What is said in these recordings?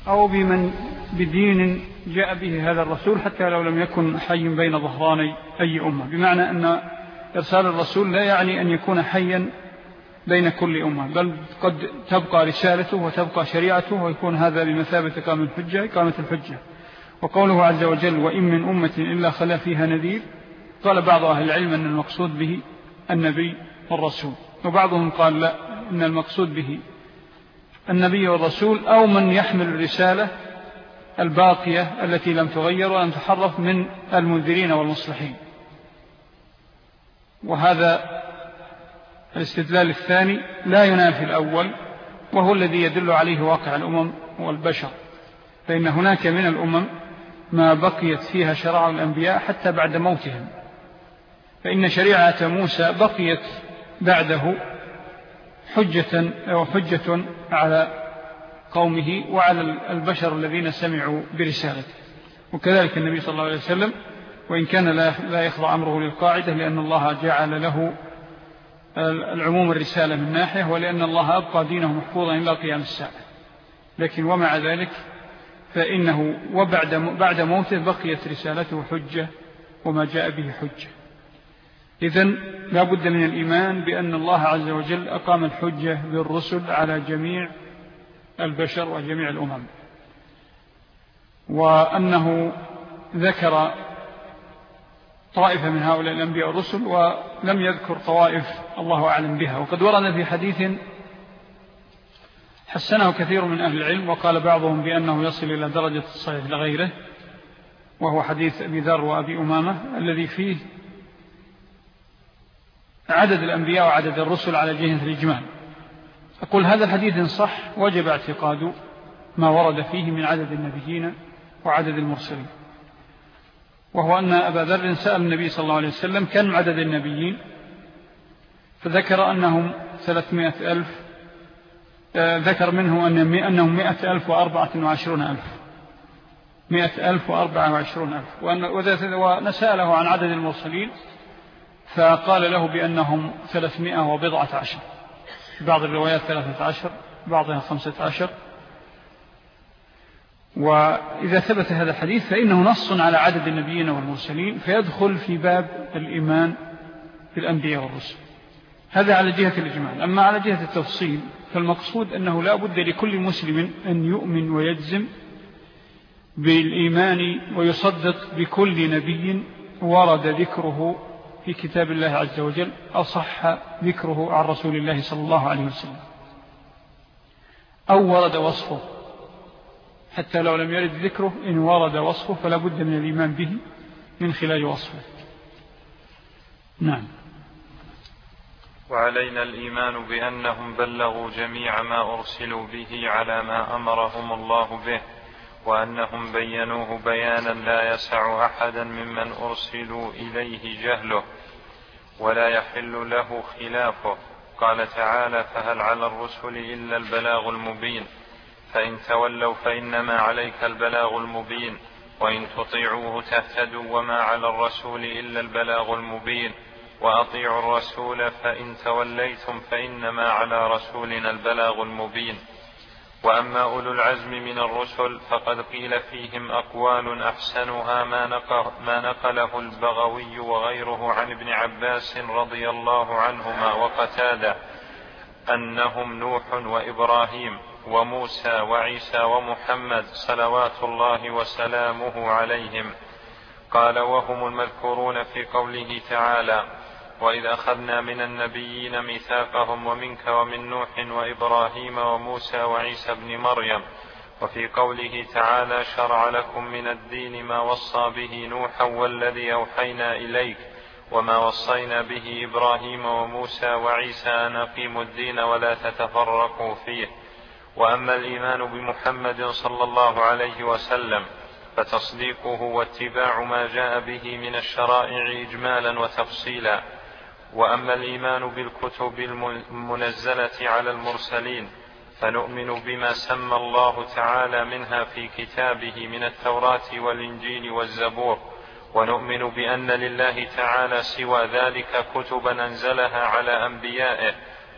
أو بدين جاء به هذا الرسول حتى لو لم يكن حي بين ظهراني أي أمة، بمعنى أن إرسال الرسول لا يعني أن يكون حيا بين كل أمة، بل قد تبقى رسالته وتبقى شريعته، ويكون هذا بمثابة إقامة الحجة. وقوله عز وجل وإن من أمة إلا خلا فيها نذير، قال بعض أهل العلم أن المقصود به النبي والرسول، وبعضهم قال لا، إن المقصود به النبي والرسول أو من يحمل الرسالة الباقية التي لم تغير ولم تحرف من المنذرين والمصلحين. وهذا الاستدلال الثاني لا ينافي الأول، وهو الذي يدل عليه واقع الأمم والبشر، فإن هناك من الأمم ما بقيت فيها شرائع الأنبياء حتى بعد موتهم، فإن شريعة موسى بقيت بعده حجة على قومه وعلى البشر الذين سمعوا برسالته. وكذلك النبي صلى الله عليه وسلم، وإن كان لا يخضع أمره للقاعدة، لأن الله جعل له العموم الرسالة من ناحية، ولأن الله أبقى دينه محفوظا إلى قيام الساعة، لكن ومع ذلك فإنه بعد موته بقيت رسالته حجة وما جاء به حجة. إذن لا بد من الإيمان بأن الله عز وجل أقام الحجة بالرسل على جميع البشر وجميع الأمم، وأنه ذكر طائفة من هؤلاء الأنبياء والرسل ولم يذكر طوائف الله أعلم بها. وقد ورد في حديث حسنه كثير من أهل العلم، وقال بعضهم بأنه يصل إلى درجة الصحيح لغيره، وهو حديث أبي ذر وأبي أمامة الذي فيه عدد الأنبياء وعدد الرسل على جهة الإجمال. أقول هذا الحديث إن صح وجب اعتقاد ما ورد فيه من عدد النبيين وعدد المرسلين، وهو أن أبا ذر سأل النبي صلى الله عليه وسلم كم عدد النبيين، فذكر أنهم 300,000، ذكر منه أنهم 100,024,000 100,024,000 ونسأله عن عدد المرسلين فقال له بأنهم 310، بعض الروايات 13، بعضها 15. وإذا ثبت هذا الحديث فإنه نص على عدد النبيين والمرسلين، فيدخل في باب الإيمان بالأنبياء والرسل. هذا على جهة الإجمال. أما على جهة التفصيل فالمقصود أنه لا بد لكل مسلم أن يؤمن ويجزم بالإيمان ويصدق بكل نبي ورد ذكره في كتاب الله عز وجل أو صح ذكره عن رسول الله صلى الله عليه وسلم، أو ورد وصفه، حتى لو لم يرد ذكره إن ورد وصفه فلا بد من الإيمان به من خلال وصفه. نعم. وعلينا الإيمان بأنهم بلغوا جميع ما أرسلوا به على ما أمرهم الله به، وأنهم بينوه بيانا لا يسع أحدا ممن أرسلوا إليه جهله ولا يحل له خلافه. قال تعالى فهل على الرسل إلا البلاغ المبين، فإن تولوا فإنما عليك البلاغ المبين، وإن تطيعوه تهتدوا وما على الرسول إلا البلاغ المبين، وأطيعوا الرسول فإن توليتم فإنما على رسولنا البلاغ المبين. وأما أولو العزم من الرسل فقد قيل فيهم أقوال أحسنها ما نقله البغوي وغيره عن ابن عباس رضي الله عنهما وقتادة، أنهم نوح وإبراهيم وموسى وعيسى ومحمد صلوات الله وسلامه عليهم. قال وهم المذكورون في قوله تعالى وإذ أخذنا من النبيين ميثاقهم ومنك ومن نوح وإبراهيم وموسى وعيسى بن مريم. وفي قوله تعالى شرع لكم من الدين ما وصى به نوحا والذي أوحينا إليك وما وصينا به إبراهيم وموسى وعيسى أن أقيموا الدين ولا تتفرقوا فيه. وأما الإيمان بمحمد صلى الله عليه وسلم فتصديقه واتباع ما جاء به من الشرائع إجمالا وتفصيلا. وأما الإيمان بالكتب المنزلة على المرسلين فنؤمن بما سمى الله تعالى منها في كتابه من التوراة والإنجيل والزبور، ونؤمن بأن لله تعالى سوى ذلك كتبا أنزلها على أنبيائه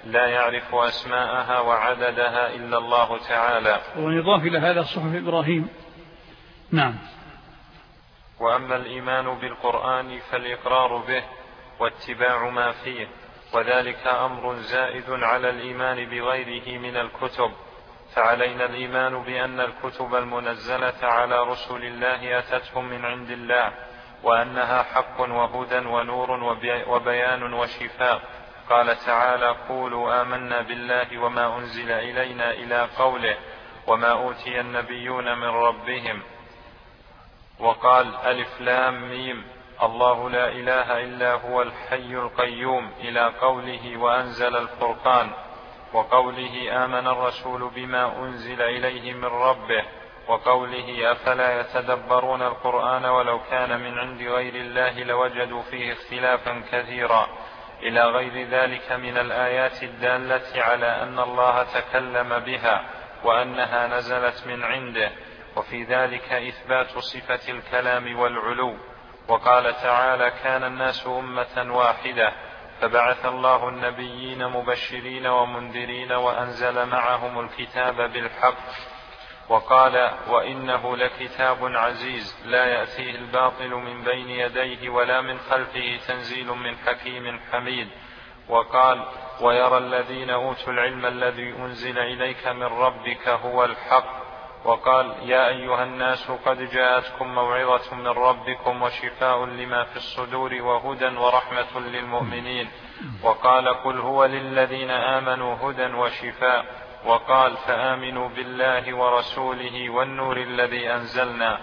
لا يعرف أسماءها وعددها إلا الله تعالى. ونضاف إلى هذا صحف إبراهيم. نعم. وأما الإيمان بالقرآن فالإقرار به واتباع ما فيه، وذلك أمر زائد على الإيمان بغيره من الكتب، فعلينا الإيمان بأن الكتب المنزلة على رسل الله أتتهم من عند الله، وأنها حق وهدى ونور وبيان وشفاء. قال تعالى: قولوا آمنا بالله وما أنزل إلينا إلى قوله: وما أوتي النبيون من ربهم. وقال: ألف لام ميم الله لا إله إلا هو الحي القيوم إلى قوله: وأنزل الفرقان، وقوله: آمن الرسول بما أنزل إليه من ربه، وقوله: أفلا يتدبرون القرآن ولو كان من عند غير الله لوجدوا فيه اختلافا كثيرا، إلى غير ذلك من الآيات الدالة على أن الله تكلم بها وأنها نزلت من عنده، وفي ذلك إثبات صفة الكلام والعلو. وقال تعالى: كان الناس أمة واحدة فبعث الله النبيين مبشرين ومنذرين وأنزل معهم الكتاب بالحق. وقال: وإنه لكتاب عزيز لا يأتيه الباطل من بين يديه ولا من خلفه تنزيل من حكيم حميد. وقال: ويرى الذين أوتوا العلم الذي أنزل إليك من ربك هو الحق. وقال: يا أيها الناس قد جاءتكم موعظة من ربكم وشفاء لما في الصدور وهدى ورحمة للمؤمنين. وقال: قل هو للذين آمنوا هدى وشفاء. وقال: فآمنوا بالله ورسوله والنور الذي أنزلنا.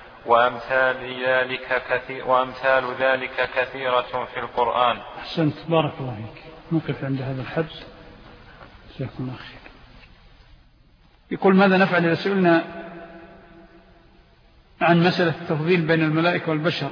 وأمثال ذلك كثيرة في القرآن. أحسنت، بارك الله فيك. نقف عند هذا الحد. جزاكم الله خير. يقول: ماذا نفعل إذا سئلنا عن مسألة التفضيل بين الملائكة والبشر؟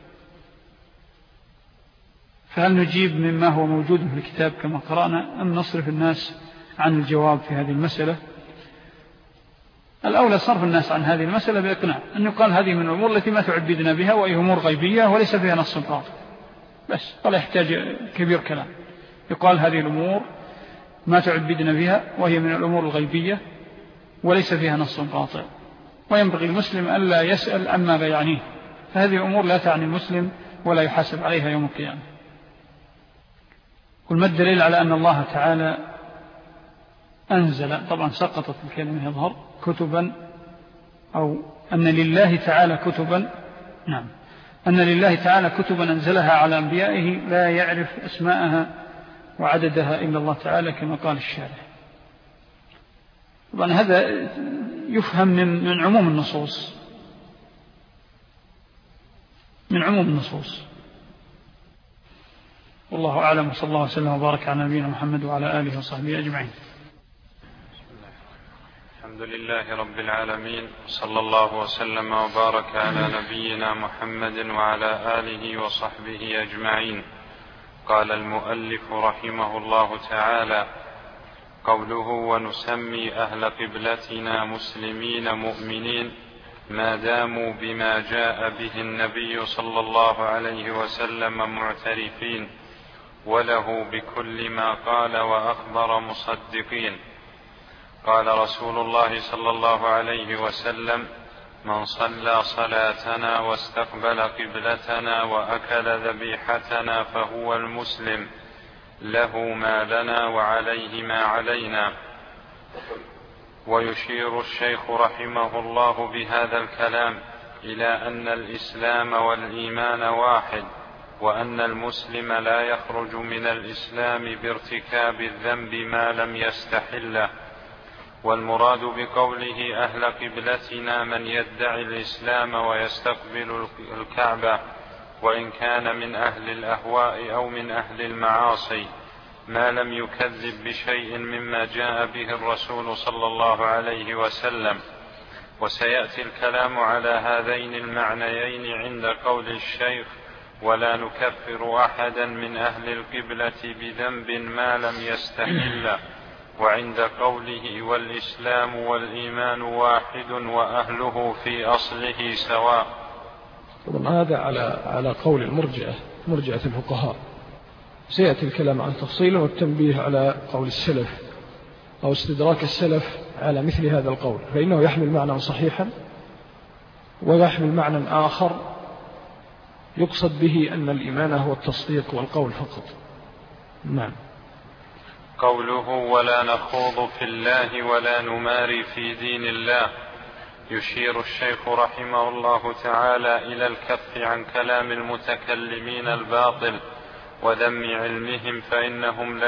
فهل نجيب مما هو موجود في الكتاب كما قرأنا، أم نصرف الناس عن الجواب في هذه المسألة؟ الأولى صرف الناس عن هذه المسألة بإقناع أن يقال هذه من الأمور التي ما تعبدنا بها، وهي أمور غيبية وليس فيها نص قاطع، بس ولا يحتاج كبير كلام. يقال هذه الأمور ما تعبدنا بها وهي من الأمور الغيبية وليس فيها نص قاطع، وينبغي المسلم ألا يسأل عما لا يعنيه، فهذه الأمور لا تعني المسلم ولا يحاسب عليها يوم القيامة. قل ما الدليل على أن الله تعالى أنزل، طبعا سقطت الكلمة يظهر، كتبا، أو أن لله تعالى كتبا، نعم، أن لله تعالى كتبا أنزلها على أنبيائه لا يعرف أسماءها وعددها إلا الله تعالى كما قال الشارع. طبعا هذا يفهم من عموم النصوص، من عموم النصوص. والله أعلم، صلى الله وسلم وبارك على نبينا محمد وعلى آله وصحبه أجمعين. الحمد لله رب العالمين، صلى الله وسلم وبارك على نبينا محمد وعلى آله وصحبه أجمعين. قال المؤلف رحمه الله تعالى: قوله: ونسمي أهل قبلتنا مسلمين مؤمنين ما داموا بما جاء به النبي صلى الله عليه وسلم معترفين، وله بكل ما قال وأخبر مصدقين. قال رسول الله صلى الله عليه وسلم: من صلى صلاتنا واستقبل قبلتنا وأكل ذبيحتنا فهو المسلم، له ما لنا وعليه ما علينا. ويشير الشيخ رحمه الله بهذا الكلام إلى أن الإسلام والإيمان واحد، وأن المسلم لا يخرج من الإسلام بارتكاب الذنب ما لم يستحله. والمراد بقوله أهل قبلتنا من يدعي الإسلام ويستقبل الكعبة، وإن كان من أهل الأهواء أو من أهل المعاصي، ما لم يكذب بشيء مما جاء به الرسول صلى الله عليه وسلم. وسيأتي الكلام على هذين المعنيين عند قول الشيخ: ولا نكفر أحدا من أهل القبلة بذنب ما لم يستحله، وعند قوله: والإسلام والإيمان واحد وأهله في أصله سواء. طبعا هذا على قول المرجئة، مرجئة الفقهاء، سيأتي الكلام عن تفصيله والتنبيه على قول السلف أو استدراك السلف على مثل هذا القول، فإنه يحمل معنى صحيحا ويحمل معنى آخر يقصد به أن الإيمان هو التصديق والقول فقط. نعم. قوله ولا نخوض في الله ولا نماري في دين الله، يشير الشيخ رحمه الله تعالى إلى الكف عن كلام المتكلمين الباطل وذم علمهم، فإنهم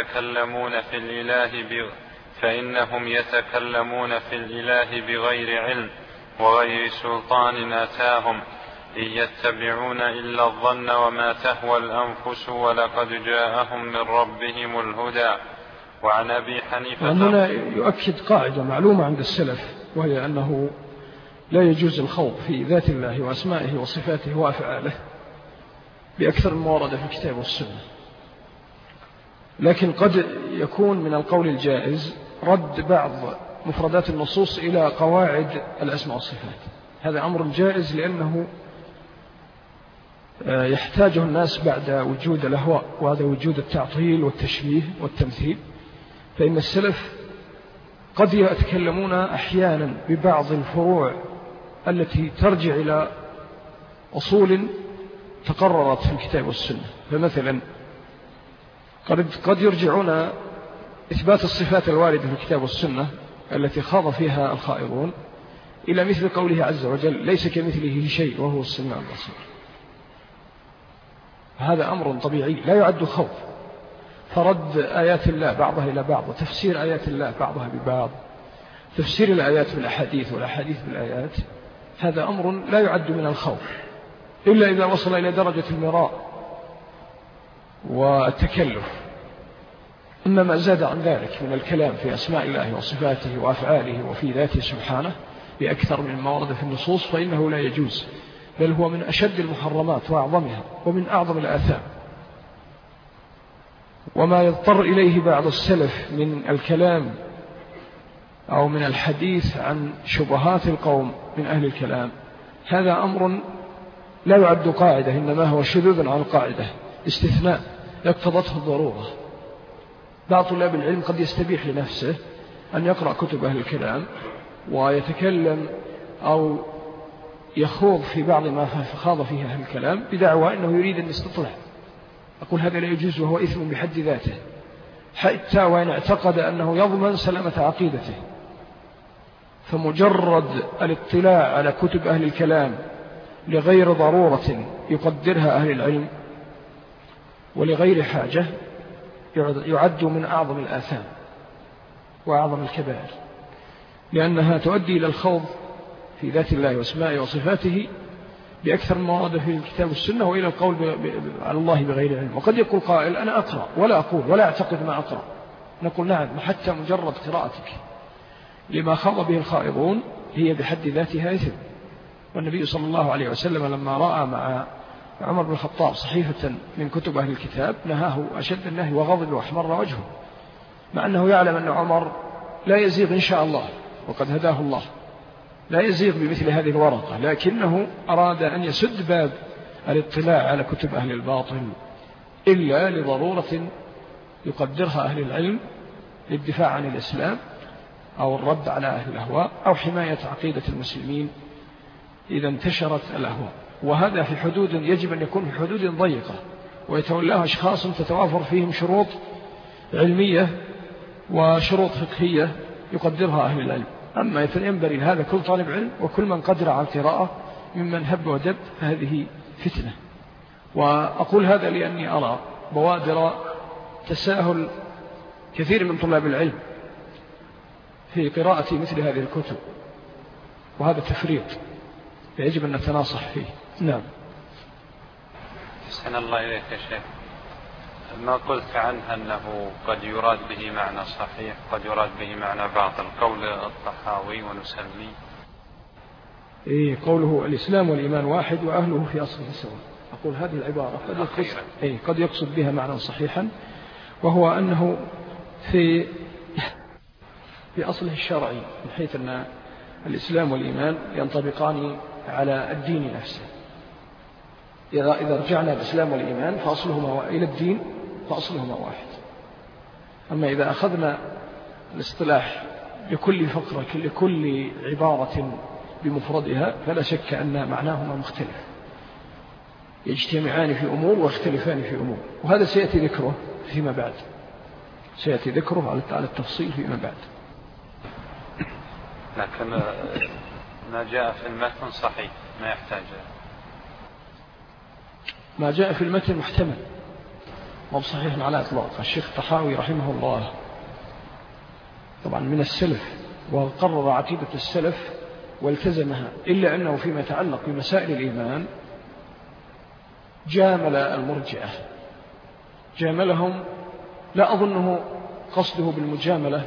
يتكلمون في الإله بغير علم وغير سلطان آتاهم، إن يتبعون إلا الظن وما تهوى الأنفس ولقد جاءهم من ربهم الهدى. وعن أبي حنيفة هنا يؤكد قاعدة معلومة عند السلف، وهي أنه لا يجوز الخوض في ذات الله وأسمائه وصفاته وأفعاله بأكثر ما ورد في الكتاب والسنة، لكن قد يكون من القول الجائز رد بعض مفردات النصوص إلى قواعد الأسماء والصفات. هذا أمر جائز لأنه يحتاجه الناس بعد وجود الأهواء، وهذا وجود التعطيل والتشبيه والتمثيل. فإن السلف قد يتكلمون أحيانا ببعض الفروع التي ترجع إلى أصول تقررت في الكتاب والسنة، فمثلا قد يرجعون إثبات الصفات الواردة في الكتاب والسنة التي خاض فيها الخائضون إلى مثل قوله عز وجل ليس كمثله شيء وهو السميع البصير. هذا أمر طبيعي لا يعد خوف، فرد آيات الله بعضها إلى بعض وتفسير آيات الله بعضها ببعض، تفسير الآيات بالأحاديث والأحاديث بالآيات، هذا أمر لا يعد من الخوف إلا إذا وصل إلى درجة المراء والتكلف. إما ما زاد عن ذلك من الكلام في أسماء الله وصفاته وأفعاله وفي ذاته سبحانه بأكثر من ما ورد في النصوص فإنه لا يجوز، بل هو من أشد المحرمات وأعظمها ومن أعظم الآثام. وما يضطر إليه بعض السلف من الكلام أو من الحديث عن شبهات القوم من أهل الكلام، هذا أمر لا يعد قاعدة، إنما هو شذوذ عن القاعدة، استثناء يقتضته الضرورة. بعض طلاب العلم قد يستبيح لنفسه أن يقرأ كتب أهل الكلام ويتكلم أو يخوض في بعض ما خاض فيه أهل الكلام بدعوى أنه يريد أن يستطلع. أقول هذا لا يجوز وهو إثم بحد ذاته، حتى وإن اعتقد أنه يضمن سلامة عقيدته. فمجرد الاطلاع على كتب أهل الكلام لغير ضرورة يقدرها أهل العلم ولغير حاجة يعد من أعظم الآثام وأعظم الكبائر، لأنها تؤدي إلى الخوض في ذات الله واسمائه وصفاته بأكثر ما ورد في الكتاب والسنة، وإلى القول على الله بغير علم. وقد يقول قائل أنا أقرأ ولا أقول ولا أعتقد ما أقرأ، نقول نعم، حتى مجرد قراءتك لما خاض به الخائضون هي بحد ذاتها إثم. والنبي صلى الله عليه وسلم لما رأى مع عمر بن الخطاب صحيفة من كتب أهل الكتاب نهاه أشد النهي وغضب وأحمر وجهه، مع أنه يعلم أن عمر لا يزيغ إن شاء الله وقد هداه الله، لا يزيغ بمثل هذه الورقة، لكنه أراد أن يسد باب الاطلاع على كتب أهل الباطل إلا لضرورة يقدرها أهل العلم للدفاع عن الإسلام أو الرد على أهل الأهواء أو حماية عقيدة المسلمين إذا انتشرت الأهواء. وهذا في حدود يجب أن يكون في حدود ضيقة ويتولاها أشخاص تتوافر فيهم شروط علمية وشروط فقهية يقدرها أهل العلم. أما ينبغي هذا كل طالب علم وكل من قدر على القراءة ممن هب ودب، فهذه فتنة. وأقول هذا لأني أرى بوادر تساهل كثير من طلاب العلم في قراءة مثل هذه الكتب، وهذا تفريط يجب أن نتناصح فيه. نعم. أحسن الله إليك يا شيخ. ما قلت عنه أنه قد يراد به معنى صحيح قد يراد به معنى باطل، قول الطحاوي ونسمي قوله الإسلام والإيمان واحد وأهله في أصله سواء. أقول هذه العبارة قد يقصد بها معنى صحيحا، وهو أنه في أصله الشرعي، من حيث أن الإسلام والإيمان ينطبقان على الدين نفسه. إذا رجعنا الإسلام والإيمان فأصلهما إلى الدين فأصلهما واحد. أما إذا أخذنا الاصطلاح لكل فقرة لكل عبارة بمفردها فلا شك أن معناهما مختلف، يجتمعان في أمور ويختلفان في أمور، وهذا سيأتي ذكره فيما بعد، سيأتي ذكره على التفصيل فيما بعد. لكن ما جاء في المتن صحيح، ما يحتاج. ما جاء في المتن محتمل، مو صحيح على إطلاق. الشيخ الطحاوي رحمه الله طبعا من السلف وقرر عقيدة السلف والتزمها، إلا أنه فيما يتعلق بمسائل الإيمان جامل المرجئة، جاملهم. لا أظنه قصده بالمجاملة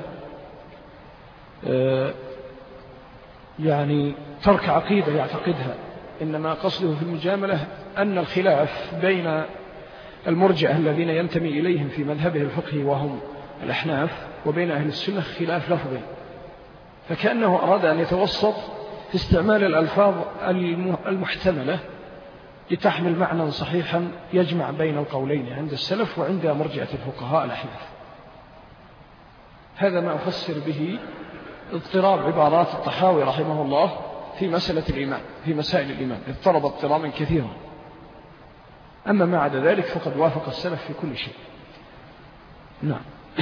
يعني ترك عقيدة يعتقدها، إنما قصده في المجاملة أن الخلاف بين المرجئة الذين ينتمي إليهم في مذهبه الفقهي وهم الأحناف وبين أهل السنة خلاف لفظي، فكأنه أراد أن يتوسط في استعمال الألفاظ المحتملة لتحمل معنى صحيحا يجمع بين القولين عند السلف وعند مرجئة الفقهاء الأحناف. هذا ما أفسر به اضطراب عبارات الطحاوي رحمه الله في مسألة الإيمان، في مسائل الإيمان اضطرب اضطرابا كثيرا. أما ما عدا ذلك فقد وافق السلف في كل شيء. نعم.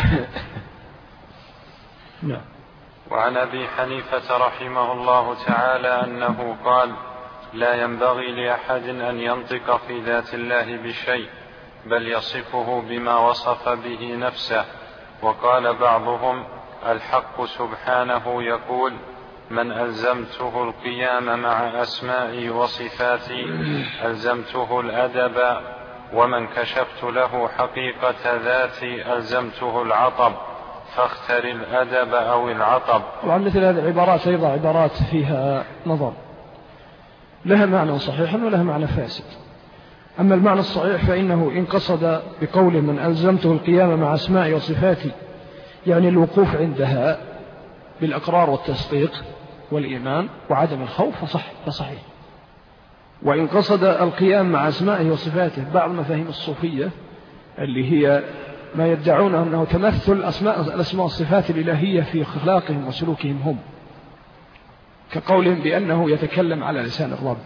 نعم. وعن أبي حنيفة رحمه الله تعالى أنه قال: لا ينبغي لأحد أن ينطق في ذات الله بشيء، بل يصفه بما وصف به نفسه. وقال بعضهم: الحق سبحانه يقول: من ألزمته القيام مع أسمائي وصفاتي ألزمته الأدب، ومن كشفت له حقيقة ذاتي ألزمته العطب، فاختر الأدب أو العطب. وعن مثل هذه العبارات أيضا عبارات فيها نظر، لها معنى صحيح ولها معنى فاسد. أما المعنى الصحيح فإنه إن قصد بقوله من ألزمته القيام مع أسمائي وصفاتي يعني الوقوف عندها بالأقرار والتصديق والإيمان وعدم الخوف فصحيح. وإن قصد القيام مع أسمائه وصفاته بعض مفاهيم الصوفية اللي هي ما يدعون أنه تمثل الأسماء والصفات الإلهية في أخلاقهم وسلوكهم هم، كقولهم بأنه يتكلم على لسان الرب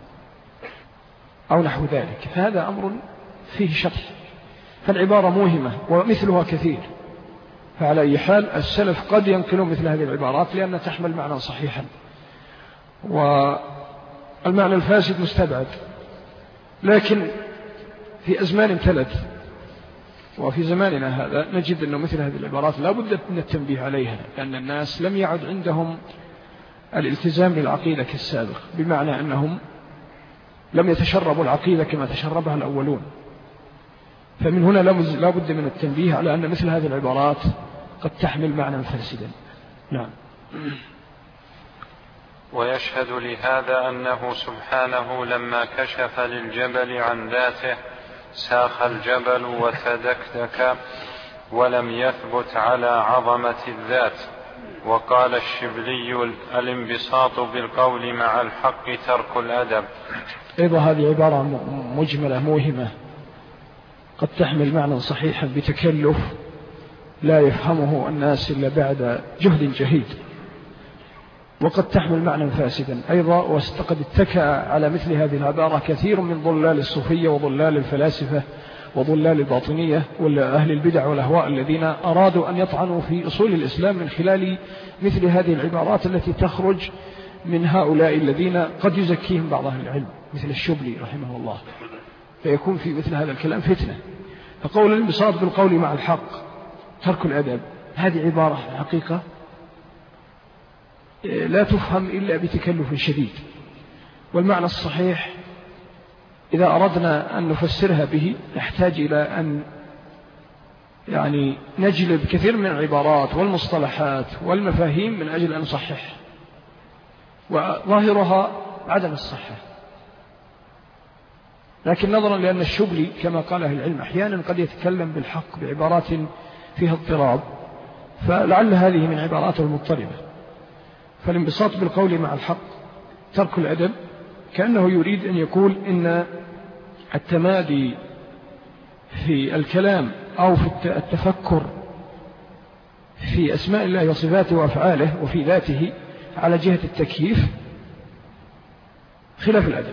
أو نحو ذلك، فهذا أمر فيه شطح، فالعبارة موهمة ومثلها كثير. فعلى أي حال السلف قد ينقلون مثل هذه العبارات لأن تحمل معنى صحيحا، والمعنى الفاسد مستبعد. لكن في أزمان تلت وفي زماننا هذا نجد أنه مثل هذه العبارات لا بد من التنبيه عليها، لأن الناس لم يعد عندهم الالتزام بالعقيدة كالسابق، بمعنى أنهم لم يتشربوا العقيدة كما تشربها الأولون. فمن هنا لا بد من التنبيه على أن مثل هذه العبارات قد تحمل معنى فاسدا. نعم. ويشهد لهذا أنه سبحانه لما كشف للجبل عن ذاته ساخ الجبل وتدكدك ولم يثبت على عظمة الذات. وقال الشبلي: الانبساط بالقول مع الحق ترك الأدب. أيضا هذه عبارة مجملة موهمة قد تحمل معنى صحيحا بتكلف لا يفهمه الناس إلا بعد جهد جهيد، وقد تحمل معنى فاسدا أيضا. وقد اتكأ على مثل هذه العبارة كثير من ضلال الصوفية وضلال الفلاسفة وضلال الباطنية وأهل البدع والأهواء الذين أرادوا أن يطعنوا في أصول الإسلام من خلال مثل هذه العبارات التي تخرج من هؤلاء الذين قد يزكيهم بعض أهل العلم مثل الشبلي رحمه الله، فيكون في مثل هذا الكلام فتنة. فقول الانبساط بالقول مع الحق ترك الأدب هذه عبارة في الحقيقة لا تفهم إلا بتكلف شديد. والمعنى الصحيح إذا أردنا أن نفسرها به نحتاج إلى أن نجلب كثير من العبارات والمصطلحات والمفاهيم من أجل أن نصحح، وظاهرها عدم الصحة. لكن نظرا لأن الشبلي كما قال أهل العلم أحيانا قد يتكلم بالحق بعبارات فيها اضطراب، فلعل هذه من عباراته المضطربة. فالانبساط بالقول مع الحق ترك الأدب كأنه يريد أن يقول إن التمادي في الكلام أو في التفكر في أسماء الله وصفاته وأفعاله وفي ذاته على جهة التكييف خلاف الأدب.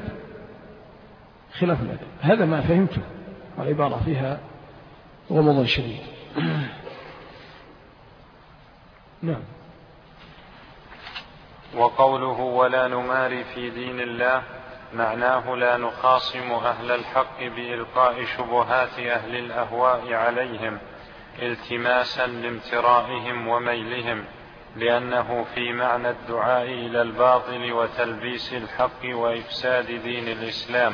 هذا ما فهمته، والعبارة فيها غموض شديد. نعم. وقوله ولا نماري في دين الله معناه لا نخاصم أهل الحق بإلقاء شبهات أهل الأهواء عليهم التماسا لامترائهم وميلهم، لأنه في معنى الدعاء إلى الباطل وتلبيس الحق وإفساد دين الإسلام.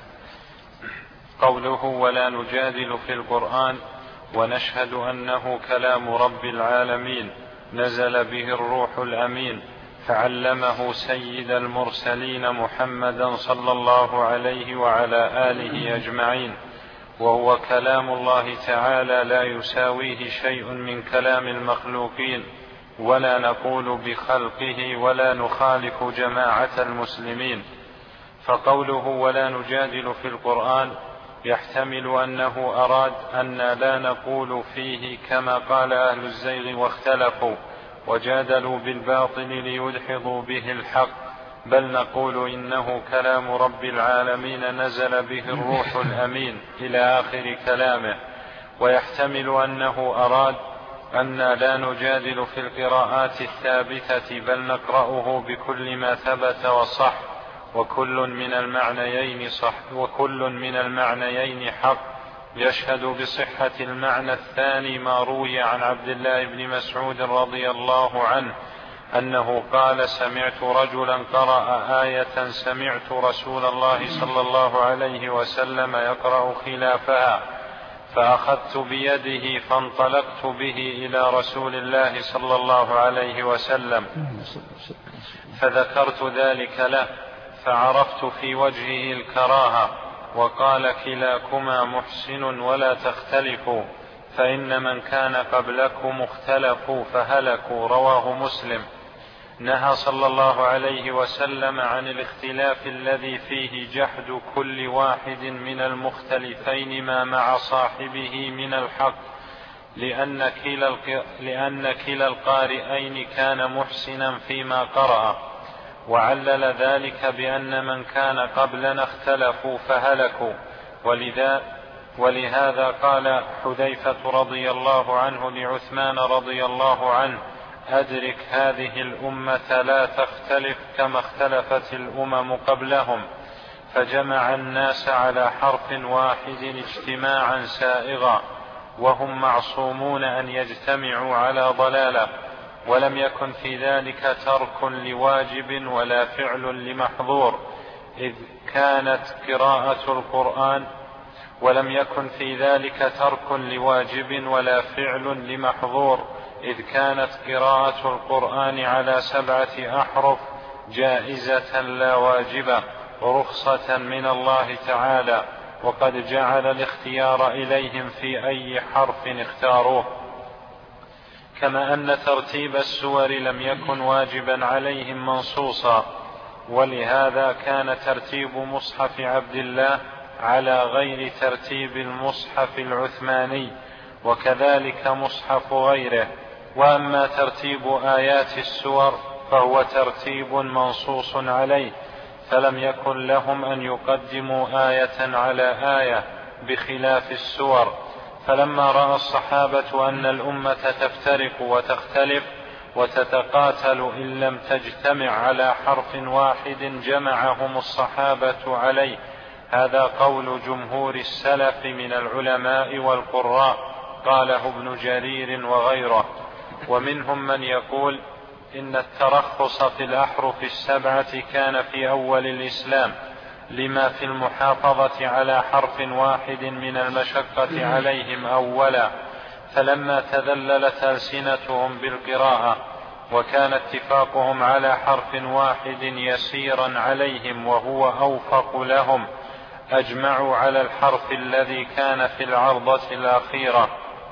قوله ولا نجادل في القرآن ونشهد أنه كلام رب العالمين نزل به الروح الأمين فعلمه سيد المرسلين محمدا صلى الله عليه وعلى آله أجمعين، وهو كلام الله تعالى لا يساويه شيء من كلام المخلوقين، ولا نقول بخلقه ولا نخالف جماعة المسلمين. فقوله ولا نجادل في القرآن يحتمل أنه أراد أن لا نقول فيه كما قال أهل الزيغ واختلفوا وجادلوا بالباطل ليدحضوا به الحق، بل نقول إنه كلام رب العالمين نزل به الروح الأمين إلى آخر كلامه. ويحتمل أنه أراد أن لا نجادل في القراءات الثابتة بل نقرأه بكل ما ثبت وصح، وكل من المعنيين حق، يشهد بصحة المعنى الثاني ما روي عن عبد الله بن مسعود رضي الله عنه أنه قال سمعت رجلا قرأ آية سمعت رسول الله صلى الله عليه وسلم يقرأ خلافها فأخذت بيده فانطلقت به إلى رسول الله صلى الله عليه وسلم فذكرت ذلك له فعرفت في وجهه الكراهة، وقال كلاكما محسن ولا تختلفوا فإن من كان قبلكم اختلفوا فهلكوا. رواه مسلم. نهى صلى الله عليه وسلم عن الاختلاف الذي فيه جحد كل واحد من المختلفين ما مع صاحبه من الحق، لأن كلا القارئين كان محسنا فيما قرأ، وعلل ذلك بأن من كان قبلنا اختلفوا فهلكوا. ولهذا قال حذيفة رضي الله عنه لعثمان رضي الله عنه أدرك هذه الأمة لا تختلف كما اختلفت الأمم قبلهم، فجمع الناس على حرف واحد اجتماعا سائغا، وهم معصومون أن يجتمعوا على ضلالة، ولم يكن في ذلك ترك لواجب ولا فعل لمحظور، إذ كانت قراءة القرآن على 7 أحرف جائزة لا واجبة رخصة من الله تعالى، وقد جعل الاختيار إليهم في أي حرف اختاروه. كما أن ترتيب السور لم يكن واجبا عليهم منصوصا، ولهذا كان ترتيب مصحف عبد الله على غير ترتيب المصحف العثماني، وكذلك مصحف غيره. وأما ترتيب آيات السور فهو ترتيب منصوص عليه، فلم يكن لهم أن يقدموا آية على آية بخلاف السور. فلما رأى الصحابة أن الأمة تفترق وتختلف وتتقاتل إن لم تجتمع على حرف واحد جمعهم الصحابة عليه. هذا قول جمهور السلف من العلماء والقراء، قاله ابن جرير وغيره. ومنهم من يقول إن الترخص في الأحرف 7 كان في أول الإسلام لما في المحافظة على حرف واحد من المشقة عليهم أولا، فلما تذللت ألسنتهم بالقراءة وكان اتفاقهم على حرف واحد يسيرا عليهم وهو أوفق لهم أجمعوا على الحرف الذي كان في العرضة الأخيرة.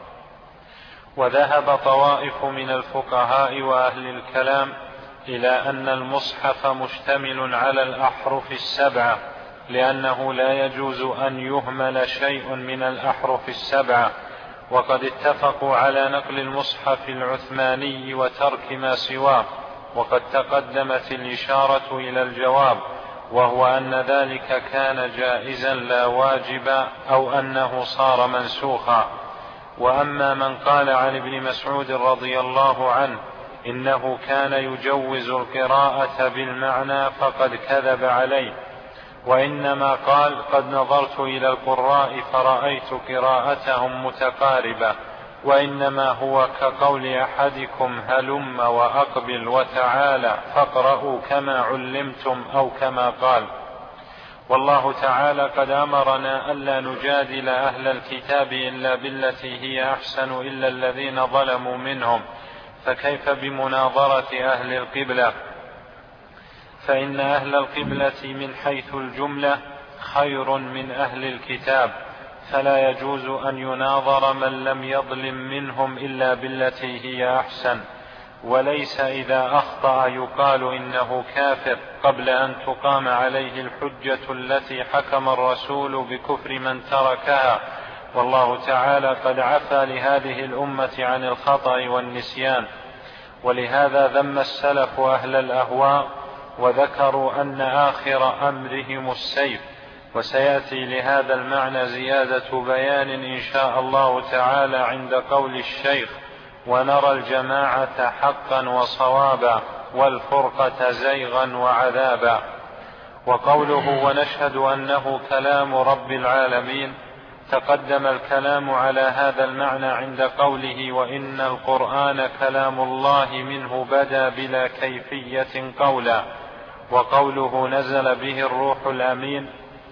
وذهب طوائف من الفقهاء وأهل الكلام إلى أن المصحف مشتمل على الأحرف 7، لأنه لا يجوز أن يهمل شيء من الأحرف 7، وقد اتفقوا على نقل المصحف العثماني وترك ما سواه، وقد تقدمت الإشارة إلى الجواب، وهو أن ذلك كان جائزا لا واجبا، أو أنه صار منسوخا. وأما من قال عن ابن مسعود رضي الله عنه إنه كان يجوز القراءة بالمعنى فقد كذب عليه، وإنما قال قد نظرت إلى القراء فرأيت قراءتهم متقاربة، وإنما هو كقول أحدكم هلم وأقبل وتعالى فاقرأوا كما علمتم أو كما قال. والله تعالى قد أمرنا ألا نجادل أهل الكتاب إلا بالتي هي أحسن إلا الذين ظلموا منهم، فكيف بمناظرة أهل القبلة؟ فإن أهل القبلة من حيث الجملة خير من أهل الكتاب، فلا يجوز أن يناظر من لم يظلم منهم إلا بالتي هي أحسن. وليس إذا أخطأ يقال إنه كافر قبل أن تقام عليه الحجة التي حكم الرسول بكفر من تركها، والله تعالى قد عفى لهذه الأمة عن الخطأ والنسيان. ولهذا ذم السلف أهل الأهواء وذكروا أن آخر أمرهم السيف، وسيأتي لهذا المعنى زيادة بيان إن شاء الله تعالى عند قول الشيخ ونرى الجماعة حقا وصوابا والفرقة زيغا وعذابا. وقوله ونشهد أنه كلام رب العالمين، تقدم الكلام على هذا المعنى عند قوله وإن القرآن كلام الله منه بدا بلا كيفية قولا. وقوله نزل به الروح الأمين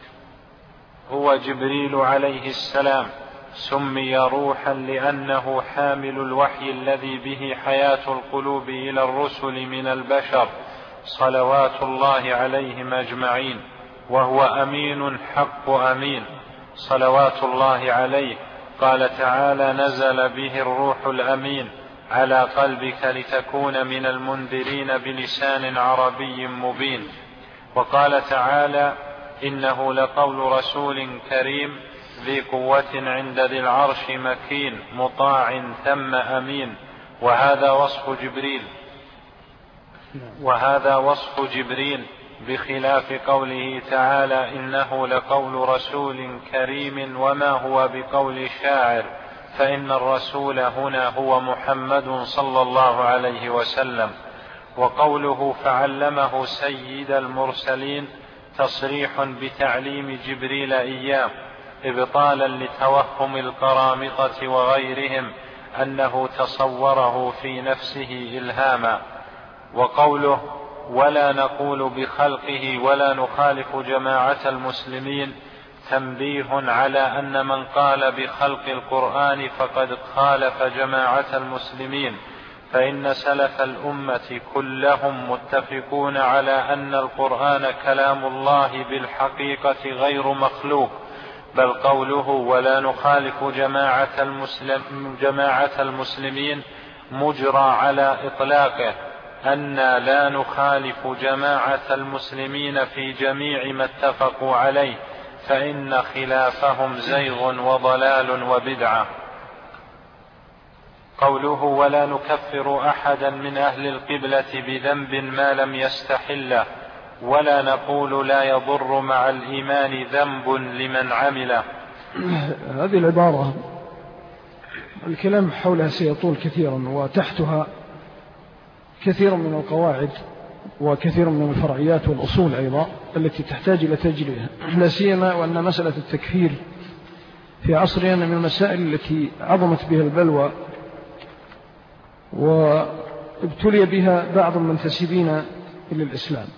هو جبريل عليه السلام، سمي روحا لأنه حامل الوحي الذي به حياة القلوب إلى الرسل من البشر صلوات الله عليهم أجمعين، وهو أمين حق أمين صلوات الله عليه. قال تعالى نزل به الروح الأمين على قلبك لتكون من المنذرين بلسان عربي مبين. وقال تعالى إنه لقول رسول كريم ذي قوة عند ذي العرش مكين مطاع ثم أمين. وهذا وصف جبريل بخلاف قوله تعالى إنه لقول رسول كريم وما هو بقول شاعر، فإن الرسول هنا هو محمد صلى الله عليه وسلم. وقوله فعلمه سيد المرسلين تصريح بتعليم جبريل إياه إبطالا لتوهم القرامطة وغيرهم أنه تصوره في نفسه إلهاما. وقوله ولا نقول بخلقه ولا نخالف جماعة المسلمين تنبيه على أن من قال بخلق القرآن فقد خالف جماعة المسلمين، فإن سلف الأمة كلهم متفقون على أن القرآن كلام الله بالحقيقة غير مخلوق، بل قوله ولا نخالف جماعة المسلمين مجرى على إطلاقه أن لا نخالف جماعة المسلمين في جميع ما اتفقوا عليه، فإن خلافهم زيغ وضلال وبدعة. قوله ولا نكفر أحدا من أهل القبلة بذنب ما لم يستحله، ولا نقول لا يضر مع الإيمان ذنب لمن عمله. هذه العبارة الكلام حولها سيطول كثيرا، وتحتها كثير من القواعد وكثير من الفرعيات والأصول أيضا التي تحتاج إلى تجليها، لا سيما وأن مسألة التكفير في عصرنا من المسائل التي عظمت بها البلوى وابتلي بها بعض المنتسبين إلى الإسلام.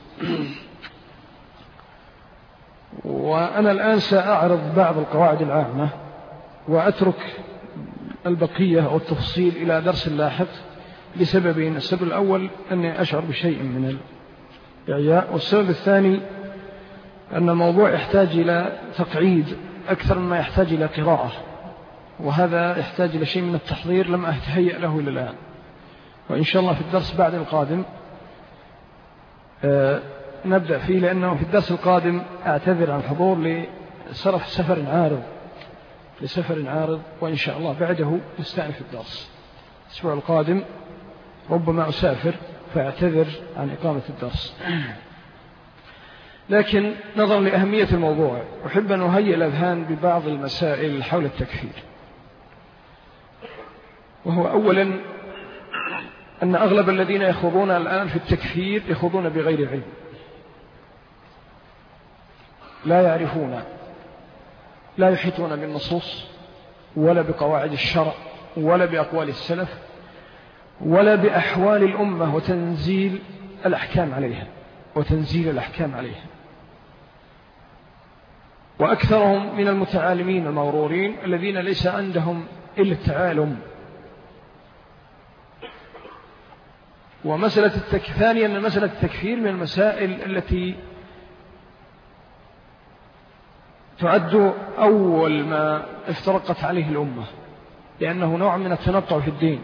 وأنا الآن سأعرض بعض القواعد العامة وأترك البقية أو التفصيل إلى درس لاحق لسببين: السبب الأول أني أشعر بشيء من الإعياء، والسبب الثاني أن الموضوع يحتاج إلى تقعيد أكثر مما يحتاج إلى قراءة، وهذا يحتاج إلى شيء من التحضير لم أتهيأ له إلى الآن. وإن شاء الله في الدرس بعد القادم نبدأ فيه، لأنه في الدرس القادم أعتذر عن الحضور لصرف سفر عارض لسفر عارض، وإن شاء الله بعده نستأنف الدرس. الأسبوع القادم ربما أسافر فأعتذر عن إقامة الدرس، لكن نظرا لأهمية الموضوع أحب أن أهيئ الأذهان ببعض المسائل حول التكفير. وهو أولا أن أغلب الذين يخوضون الآن في التكفير يخوضون بغير علم، لا يعرفون، لا يحيطون بالنصوص ولا بقواعد الشرع ولا بأقوال السلف ولا بأحوال الأمة وتنزيل الأحكام عليها وأكثرهم من المتعالمين المغرورين الذين ليس عندهم إلا التعالم. ومسألة ثانيا أن مسألة التكفير من المسائل التي تعد أول ما افترقت عليه الأمة، لأنه نوع من التنطع في الدين،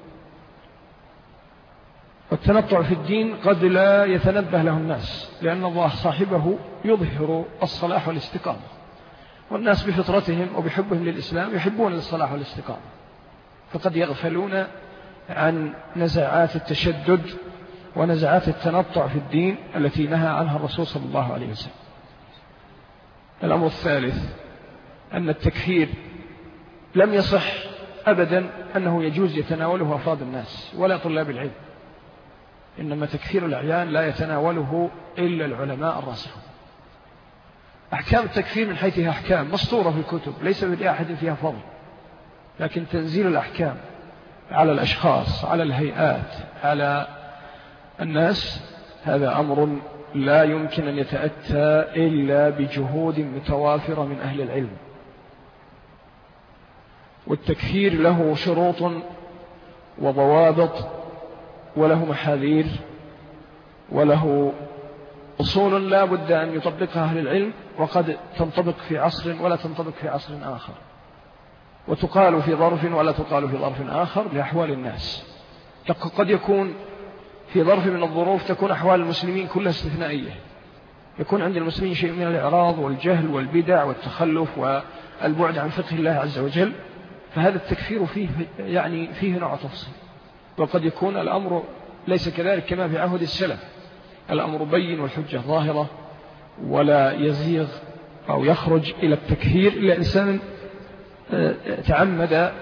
والتنطع في الدين قد لا يتنبه له الناس، لأن الله صاحبه يظهر الصلاح والاستقامة، والناس بفطرتهم وبحبهم للإسلام يحبون الصلاح والاستقامة، فقد يغفلون عن نزعات التشدد ونزعات التنطع في الدين التي نهى عنها الرسول صلى الله عليه وسلم. الأمر الثالث أن التكفير لم يصح أبدا أنه يجوز يتناوله أفراد الناس ولا طلاب العلم، إنما تكفير الأعيان لا يتناوله إلا العلماء الراسخون. أحكام التكفير من حيثها أحكام مسطورة في الكتب ليس لأحد فيها فضل، لكن تنزيل الأحكام على الأشخاص، على الهيئات، على الناس، هذا أمر لا يمكن أن يتأتى إلا بجهود متوافرة من أهل العلم. والتكفير له شروط وضوابط وله محاذير وله أصول لا بد أن يطبقها أهل العلم، وقد تنطبق في عصر ولا تنطبق في عصر آخر، وتقال في ظرف ولا تقال في ظرف آخر لأحوال الناس. قد يكون في ظرف من الظروف تكون أحوال المسلمين كلها استثنائية، يكون عند المسلمين شيء من الإعراض والجهل والبدع والتخلف والبعد عن فقه الله عز وجل، فهذا التكفير فيه نوع تفصيل. وقد يكون الأمر ليس كذلك كما في عهد السلف، الأمر بين والحجة ظاهرة ولا يزيغ أو يخرج إلى التكفير إلا إنسان تعمد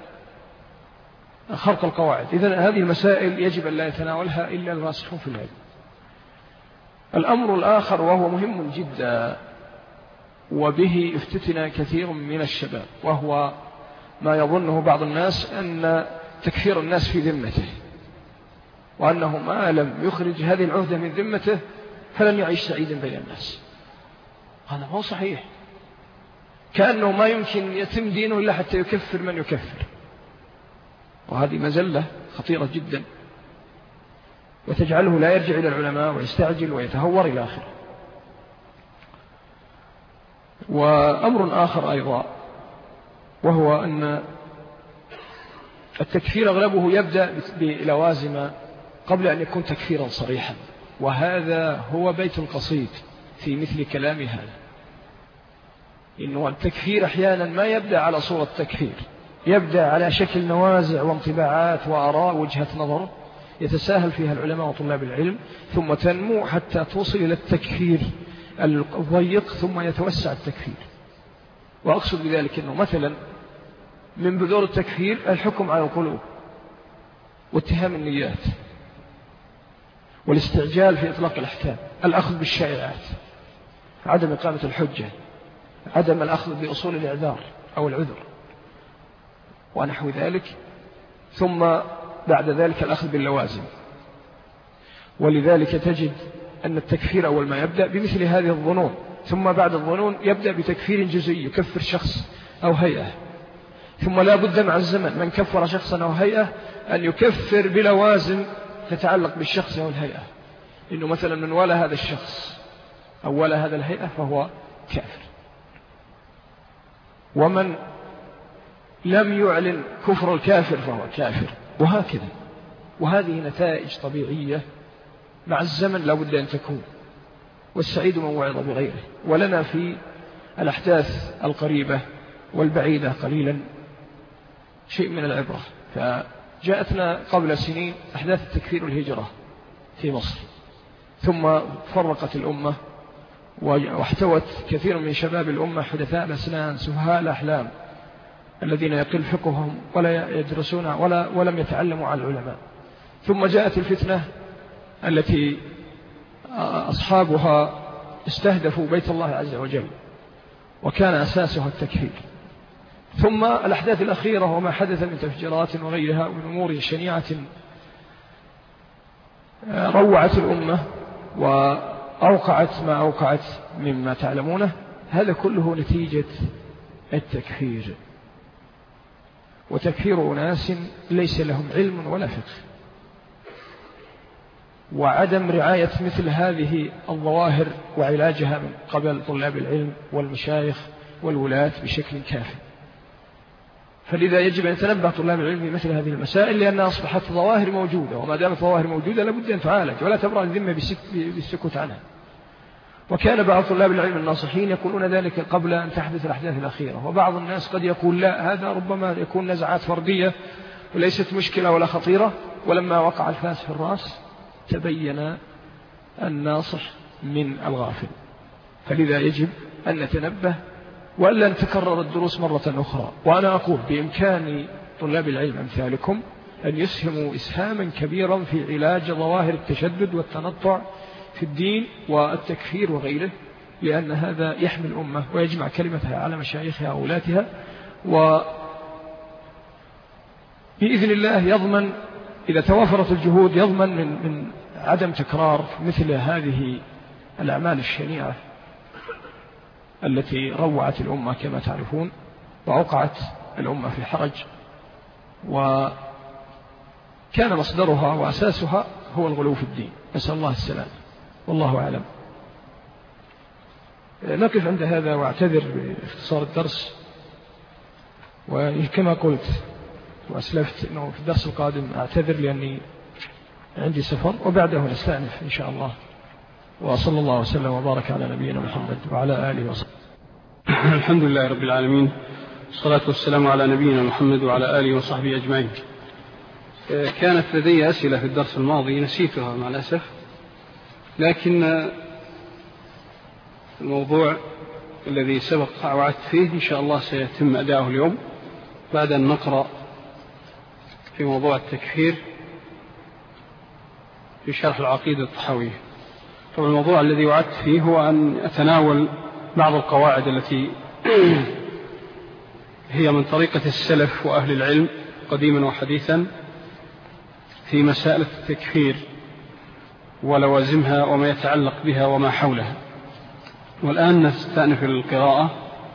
خرق القواعد. إذن هذه المسائل يجب أن لا يتناولها إلا الراسخون في العلم. الأمر الآخر وهو مهم جدا وبه افتتن كثير من الشباب، وهو ما يظنه بعض الناس أن تكفير الناس في ذمته، وأنه ما لم يخرج هذه العهدة من ذمته فلن يعيش سعيدا بين الناس. هذا هو صحيح، كأنه ما يمكن يتم دينه إلا حتى يكفر من يكفر، وهذه مزلة خطيرة جدا وتجعله لا يرجع إلى العلماء ويستعجل ويتهور إلى آخره. وأمر آخر أيضا وهو أن التكفير أغلبه يبدأ بلوازم قبل أن يكون تكفيرا صريحا، وهذا هو بيت القصيد في مثل كلام هذا، إنه التكفير أحيانا ما يبدأ على صورة تكفير، يبدأ على شكل نوازع وانطباعات وآراء وجهة نظر يتساهل فيها العلماء وطلاب العلم، ثم تنمو حتى توصل إلى التكفير الضيق، ثم يتوسع التكفير. وأقصد بذلك أنه مثلا من بذور التكفير الحكم على القلوب واتهام النيات والاستعجال في إطلاق الأحكام، الأخذ بالشائعات، عدم إقامة الحجة، عدم الأخذ بأصول الإعذار أو العذر ونحو ذلك، ثم بعد ذلك الأخذ باللوازم. ولذلك تجد أن التكفير أول ما يبدأ بمثل هذه الظنون، ثم بعد الظنون يبدأ بتكفير جزئي يكفر شخص أو هيئة، ثم لا بد مع الزمن من كفر شخصا أو هيئة أن يكفر بلوازم تتعلق بالشخص أو الهيئة، إنه مثلا من ولا هذا الشخص أو ولا هذا الهيئة فهو كافر، ومن لم يعلن كفر الكافر فهو كافر، وهكذا. وهذه نتائج طبيعية مع الزمن لا بد أن تكون، والسعيد من وعظ بغيره. ولنا في الأحداث القريبة والبعيدة قليلا شيء من العبرة. فجاءتنا قبل سنين أحداث التكفير والهجرة في مصر، ثم فرقت الأمة واحتوت كثير من شباب الأمة حدثاء الأسنان سفهاء الأحلام الذين يقل فقههم ولا يدرسون ولم يتعلموا على العلماء. ثم جاءت الفتنة التي أصحابها استهدفوا بيت الله عز وجل وكان أساسها التكفير. ثم الأحداث الأخيرة وما حدث من تفجيرات وغيرها ومن أمور شنيعة روعت الأمة وأوقعت ما أوقعت مما تعلمونه، هذا كله نتيجة التكفير، وتكفير أناس ليس لهم علم ولا فقه، وعدم رعاية مثل هذه الظواهر وعلاجها من قبل طلاب العلم والمشايخ والولاة بشكل كافي. فلذا يجب أن يتنبه طلاب العلم بمثل هذه المسائل، لأنها أصبحت ظواهر موجودة، وما دامت ظواهر موجودة لابد أن تعالج ولا تبرأ الذمة بالسكوت عنها. وكان بعض طلاب العلم الناصحين يقولون ذلك قبل أن تحدث الأحداث الأخيرة، وبعض الناس قد يقول لا، هذا ربما يكون نزعات فردية وليست مشكلة ولا خطيرة، ولما وقع الفاس في الرأس تبين الناصح من الغافل. فلذا يجب أن نتنبه وألا نتكرر الدروس مرة أخرى. وأنا أقول بإمكان طلاب العلم أمثالكم أن يسهموا إسهاما كبيرا في علاج ظواهر التشدد والتنطع في الدين والتكفير وغيره، لأن هذا يحمي الأمة ويجمع كلمتها على مشايخها وولاتها، وبإذن الله يضمن إذا توافرت الجهود يضمن من عدم تكرار مثل هذه الأعمال الشنيعة التي روعت الأمة كما تعرفون وأوقعت الأمة في حرج، وكان مصدرها وأساسها هو الغلو في الدين. نسأل الله السلام، والله أعلم. نقف عند هذا واعتذر باختصار الدرس، وكما قلت وأسلفت أنه في الدرس القادم أعتذر لأني عندي سفر، وبعده نستأنف إن شاء الله. وصلى الله وسلم وبارك على نبينا محمد وعلى آله وصحبه. الحمد لله رب العالمين، الصلاة والسلام على نبينا محمد وعلى آله وصحبه أجمعين. كانت لدي أسئلة في الدرس الماضي نسيتها مع الأسف، لكن الموضوع الذي سبق وعدت فيه إن شاء الله سيتم أداؤه اليوم بعد أن نقرأ في موضوع التكفير في شرح العقيدة الطحاوية. طبعا الموضوع الذي وعدت فيه هو أن أتناول بعض القواعد التي هي من طريقة السلف وأهل العلم قديما وحديثا في مسائل التكفير ولوازمها وما يتعلق بها وما حولها. والآن نستأنف القراءة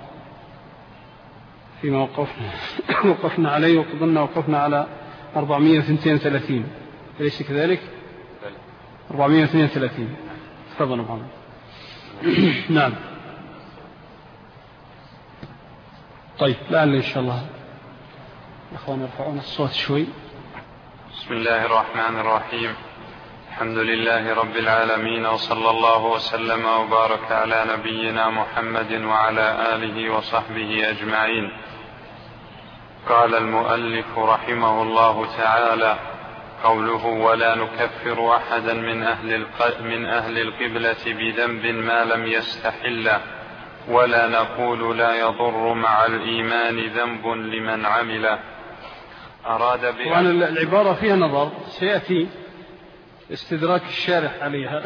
فيما وقفنا عليه، وقضنا وقفنا على 432 أليس كذلك؟ 432. تفضل محمد. نعم. طيب لعل إن شاء الله الأخوان يرفعون الصوت شوي. بسم الله الرحمن الرحيم. الحمد لله رب العالمين، وصلى الله وسلم وبارك على نبينا محمد وعلى آله وصحبه أجمعين. قال المؤلف رحمه الله تعالى: قوله ولا نكفر أحدا من أهل القبلة بذنب ما لم يستحله، ولا نقول لا يضر مع الإيمان ذنب لمن عمله. أراد وأن العبارة فيها نظر سيأتي استدراك الشارح عليها.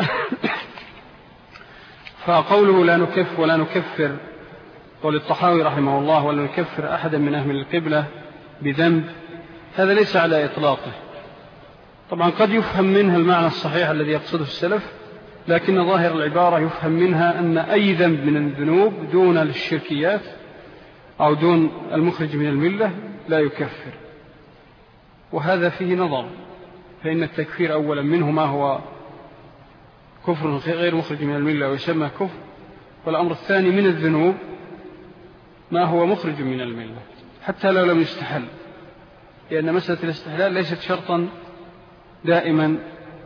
فقوله لا نكفر ولا نكفر، قول الطحاوي رحمه الله ولا نكفر أحدا من أهل القبلة بذنب، هذا ليس على إطلاقه. طبعا قد يفهم منها المعنى الصحيح الذي يقصده السلف، لكن ظاهر العبارة يفهم منها أن أي ذنب من الذنوب دون الشركيات أو دون المخرج من الملة لا يكفر، وهذا فيه نظر. فإن التكفير أولا منه ما هو كفر غير مخرج من الملة ويسمى كفر، والأمر الثاني من الذنوب ما هو مخرج من الملة حتى لو لم يستحل، لأن مسألة الاستحلال ليست شرطا دائما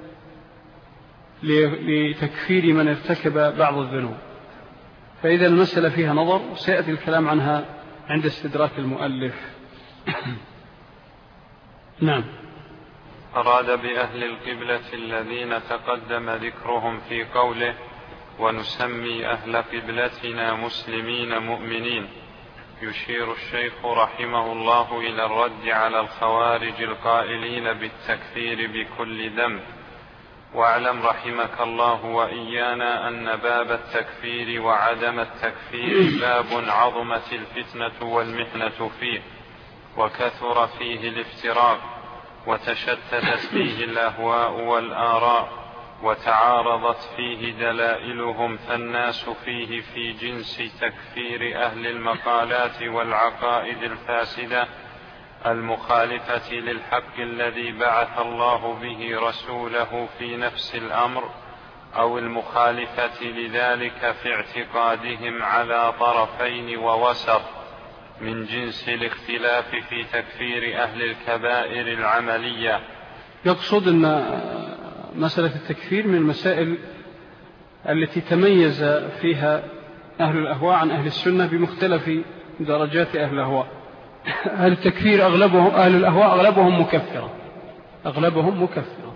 لتكفير من ارتكب بعض الذنوب. فإذا المسألة فيها نظر سيأتي الكلام عنها عند استدراك المؤلف. نعم. أراد بأهل القبلة الذين تقدم ذكرهم في قوله ونسمي أهل قبلتنا مسلمين مؤمنين، يشير الشيخ رحمه الله إلى الرد على الخوارج القائلين بالتكفير بكل ذنب. واعلم رحمك الله وإيانا أن باب التكفير وعدم التكفير باب عظمت الفتنة والمحنة فيه، وكثر فيه الافتراق، وتشتتت فيه الأهواء والآراء، وتعارضت فيه دلائلهم، فالناس فيه في جنس تكفير أهل المقالات والعقائد الفاسدة المخالفة للحق الذي بعث الله به رسوله في نفس الأمر، أو المخالفة لذلك في اعتقادهم على طرفين ووسط، من جنس الاختلاف في تكفير أهل الكبائر العملية. يقصد أن مسألة التكفير من المسائل التي تميز فيها أهل الأهواء عن أهل السنة بمختلف درجات أهل الأهواء. أهل التكفير أغلبهم، أهل الأهواء أغلبهم مكفرة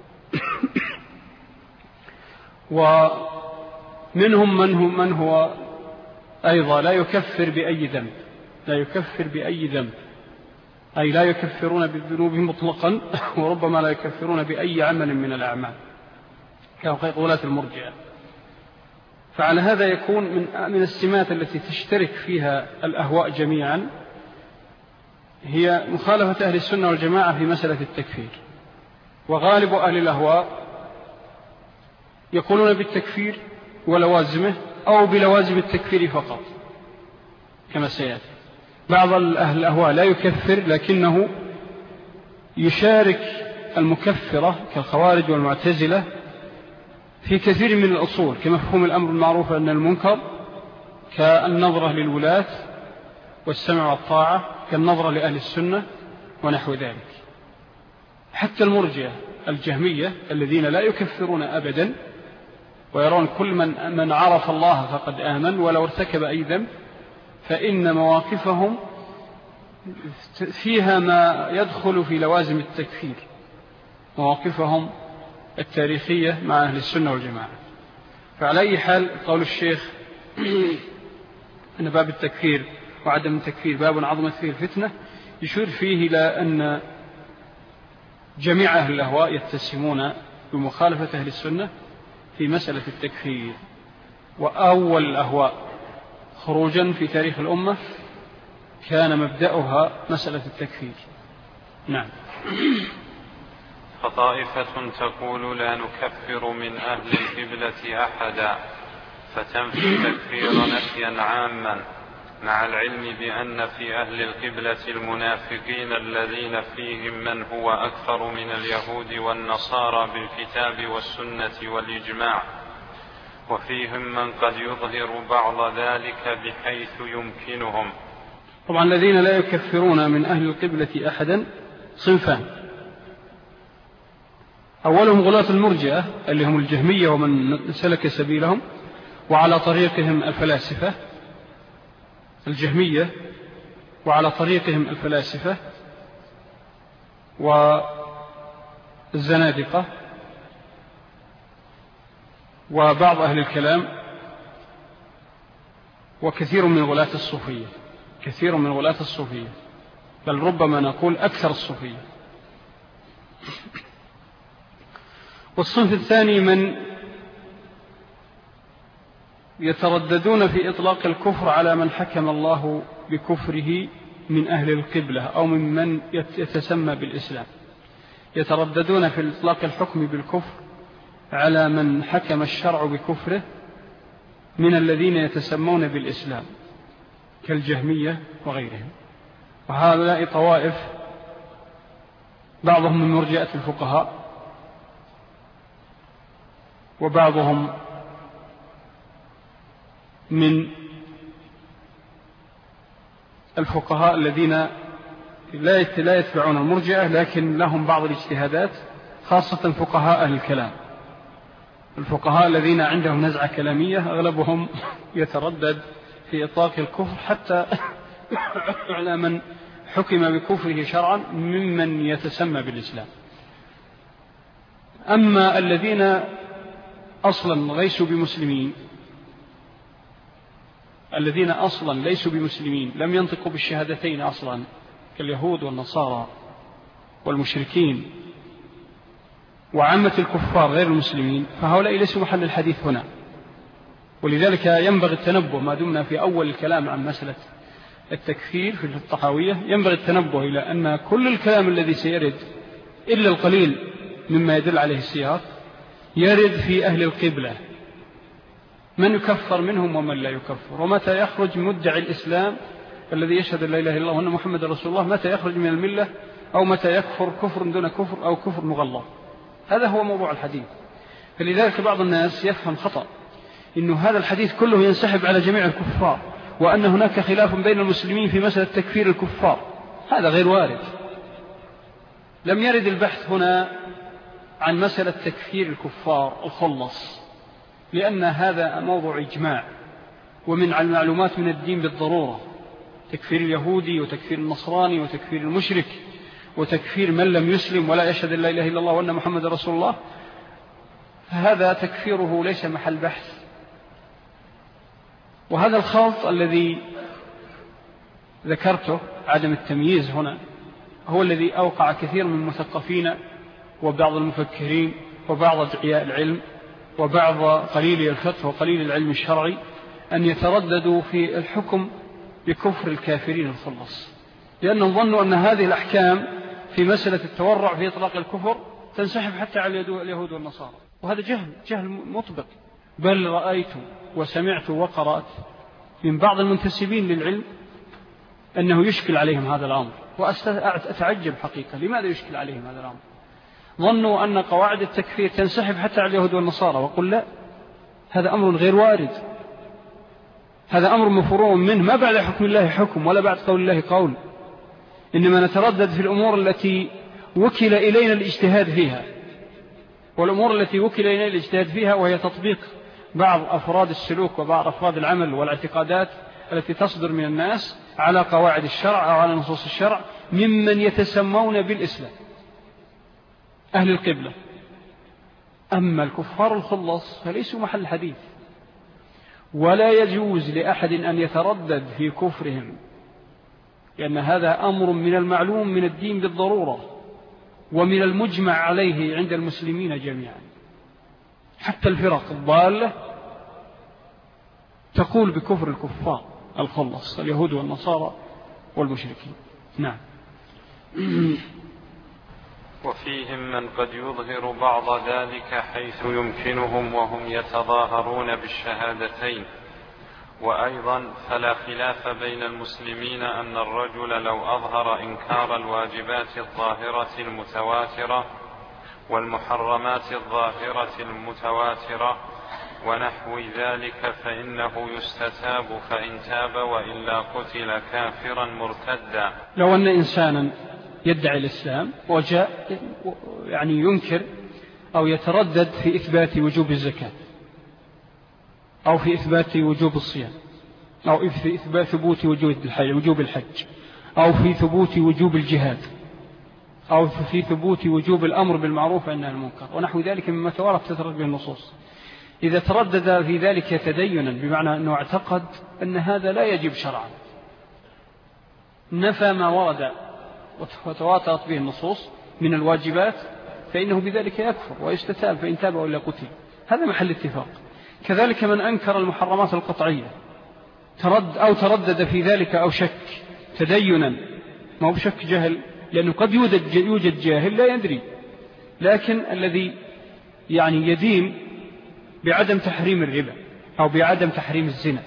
ومنهم من هو أيضا لا يكفر بأي ذنب، أي لا يكفرون بالذنوب مطلقا، وربما لا يكفرون بأي عمل من الأعمال كقولة المرجئة. فعلى هذا يكون من السمات التي تشترك فيها الأهواء جميعا هي مخالفة أهل السنة والجماعة في مسألة التكفير. وغالب أهل الأهواء يقولون بالتكفير ولوازمه أو بلوازم التكفير فقط كما سيأتي. بعض أهل الأهواء لا يكفر لكنه يشارك المكفرة كالخوارج والمعتزلة في كثير من الأصول، كمفهوم الأمر بالمعروف أن المنكر، كالنظرة للولاة والسمع والطاعة، كالنظرة لأهل السنة ونحو ذلك. حتى المرجئة الجهمية الذين لا يكفرون أبدا ويرون كل من عرف الله فقد آمن ولو ارتكب أي ذنب، فإن مواقفهم فيها ما يدخل في لوازم التكفير، مواقفهم التاريخية مع أهل السنة والجماعة. فعلى أي حال قول الشيخ أن باب التكفير وعدم التكفير باب عظمت فيه الفتنة يشير فيه إلى أن جميع أهل الأهواء يتسمون بمخالفة أهل السنة في مسألة التكفير. وأول الأهواء خروجا في تاريخ الأمة كان مبدأها مسألة التكفير. نعم. فطائفة تقول لا نكفر من أهل القبلة أحدا، فتنفي التكفير نفيا عاما، مع العلم بأن في أهل القبلة المنافقين الذين فيهم من هو أكثر من اليهود والنصارى بالكتاب والسنة والإجماع، وفيهم من قد يظهر بعض ذلك بحيث يمكنهم. طبعا الذين لا يكفرون من أهل القبلة أحدا صنفان: أولهم غلاة المرجئة اللي هم الجهمية ومن سلك سبيلهم، وعلى طريقهم الفلاسفة الجهمية، وعلى طريقهم الفلاسفة والزنادقة وبعض أهل الكلام، وكثير من غلاة الصوفية، كثير من غلاة الصوفية، بل ربما نقول أكثر الصوفية. والصنف الثاني من يترددون في إطلاق الكفر على من حكم الله بكفره من أهل القبلة أو من يتسمى بالإسلام، يترددون في إطلاق الحكم بالكفر على من حكم الشرع بكفره من الذين يتسمون بالإسلام كالجهمية وغيرهم. وهؤلاء طوائف، بعضهم من مرجئة الفقهاء، وبعضهم من الفقهاء الذين لا يتبعون المرجئة لكن لهم بعض الاجتهادات، خاصة فقهاء أهل الكلام. الفقهاء الذين عندهم نزعة كلامية أغلبهم يتردد في إطلاق الكفر حتى على من حكم بكفره شرعا ممن يتسمى بالإسلام. أما الذين أصلا ليسوا بمسلمين لم ينطقوا بالشهادتين أصلا كاليهود والنصارى والمشركين وعامة الكفار غير المسلمين، فهؤلاء ليسوا محل الحديث هنا. ولذلك ينبغي التنبه، ما دمنا في أول الكلام عن مسألة التكفير في الطحاوية، ينبغي التنبه إلى أن كل الكلام الذي سيرد إلا القليل مما يدل عليه السياق يرد في أهل القبلة، من يكفر منهم ومن لا يكفر، ومتى يخرج مدعي الإسلام الذي يشهد لا إله إلا الله وأن محمد رسول الله، متى يخرج من الملة، أو متى يكفر كفر دون كفر أو كفر مغلظ. هذا هو موضوع الحديث. فلذلك بعض الناس يفهم خطأ إنه هذا الحديث كله ينسحب على جميع الكفار، وأن هناك خلاف بين المسلمين في مسألة تكفير الكفار. هذا غير وارد. لم يرد البحث هنا عن مسألة تكفير الكفار الخلص، لأن هذا موضوع إجماع ومن المعلومات من الدين بالضرورة، تكفير اليهودي وتكفير النصراني وتكفير المشرك وتكفير من لم يسلم ولا يشهد لا إله إلا الله وأن محمد رسول الله، فهذا تكفيره ليس محل بحث. وهذا الخلط الذي ذكرته، عدم التمييز هنا، هو الذي أوقع كثير من المثقفين وبعض المفكرين وبعض أدعياء العلم وبعض قليل الفقه وقليل العلم الشرعي أن يترددوا في الحكم بكفر الكافرين الخلص، لأنهم ظنوا أن هذه الأحكام في مسألة التورع في إطلاق الكفر تنسحب حتى على اليهود والنصارى، وهذا جهل مطبق. بل رأيت وسمعت وقرأت من بعض المنتسبين للعلم أنه يشكل عليهم هذا الأمر، وأتعجب حقيقة لماذا يشكل عليهم هذا الأمر. ظنوا أن قواعد التكفير تنسحب حتى على اليهود والنصارى، وقل لا، هذا أمر غير وارد، هذا أمر مفروغ منه، ما بعد حكم الله حكم ولا بعد قول الله قول، إنما نتردد في الأمور التي وكل إلينا الاجتهاد فيها، والأمور التي وكل إلينا الاجتهاد فيها وهي تطبيق بعض أفراد السلوك وبعض أفراد العمل والاعتقادات التي تصدر من الناس على قواعد الشرع أو على نصوص الشرع ممن يتسمون بالإسلام أهل القبلة. أما الكفار الخلص فليسوا محل حديث، ولا يجوز لأحد أن يتردد في كفرهم، لأن هذا أمر من المعلوم من الدين بالضرورة ومن المجمع عليه عند المسلمين جميعا. حتى الفرق الضالة تقول بكفر الكفار الخلص، اليهود والنصارى والمشركين. نعم. وفيهم من قد يظهر بعض ذلك حيث يمكنهم وهم يتظاهرون بالشهادتين. وأيضا فلا خلاف بين المسلمين أن الرجل لو أظهر إنكار الواجبات الظاهرة المتواترة والمحرمات الظاهرة المتواترة ونحو ذلك فإنه يستتاب فإن تاب، وإلا قتل كافرا مرتدا. لو أن إنسانا يدعي الإسلام وجاء يعني ينكر أو يتردد في إثبات وجوب الزكاة أو في إثبات وجوب الصيام أو في إثبات ثبوت وجوب الحج أو في ثبوت وجوب الجهاد أو في ثبوت وجوب الأمر بالمعروف والنهي عن المنكر ونحو ذلك مما توارد تترد به النصوص، إذا تردد في ذلك تدينا بمعنى أنه اعتقد أن هذا لا يجب شرعا، نفى ما ورد وتواترت به النصوص من الواجبات، فإنه بذلك يكفر ويستتاب فإن تاب وإلا قتل. هذا محل اتفاق. كذلك من أنكر المحرمات القطعية تردد في ذلك أو شك تدينا، ما هو بشك جهل، لأنه قد يوجد جاهل لا يدري، لكن الذي يعني يدين بعدم تحريم الربا أو بعدم تحريم الزنا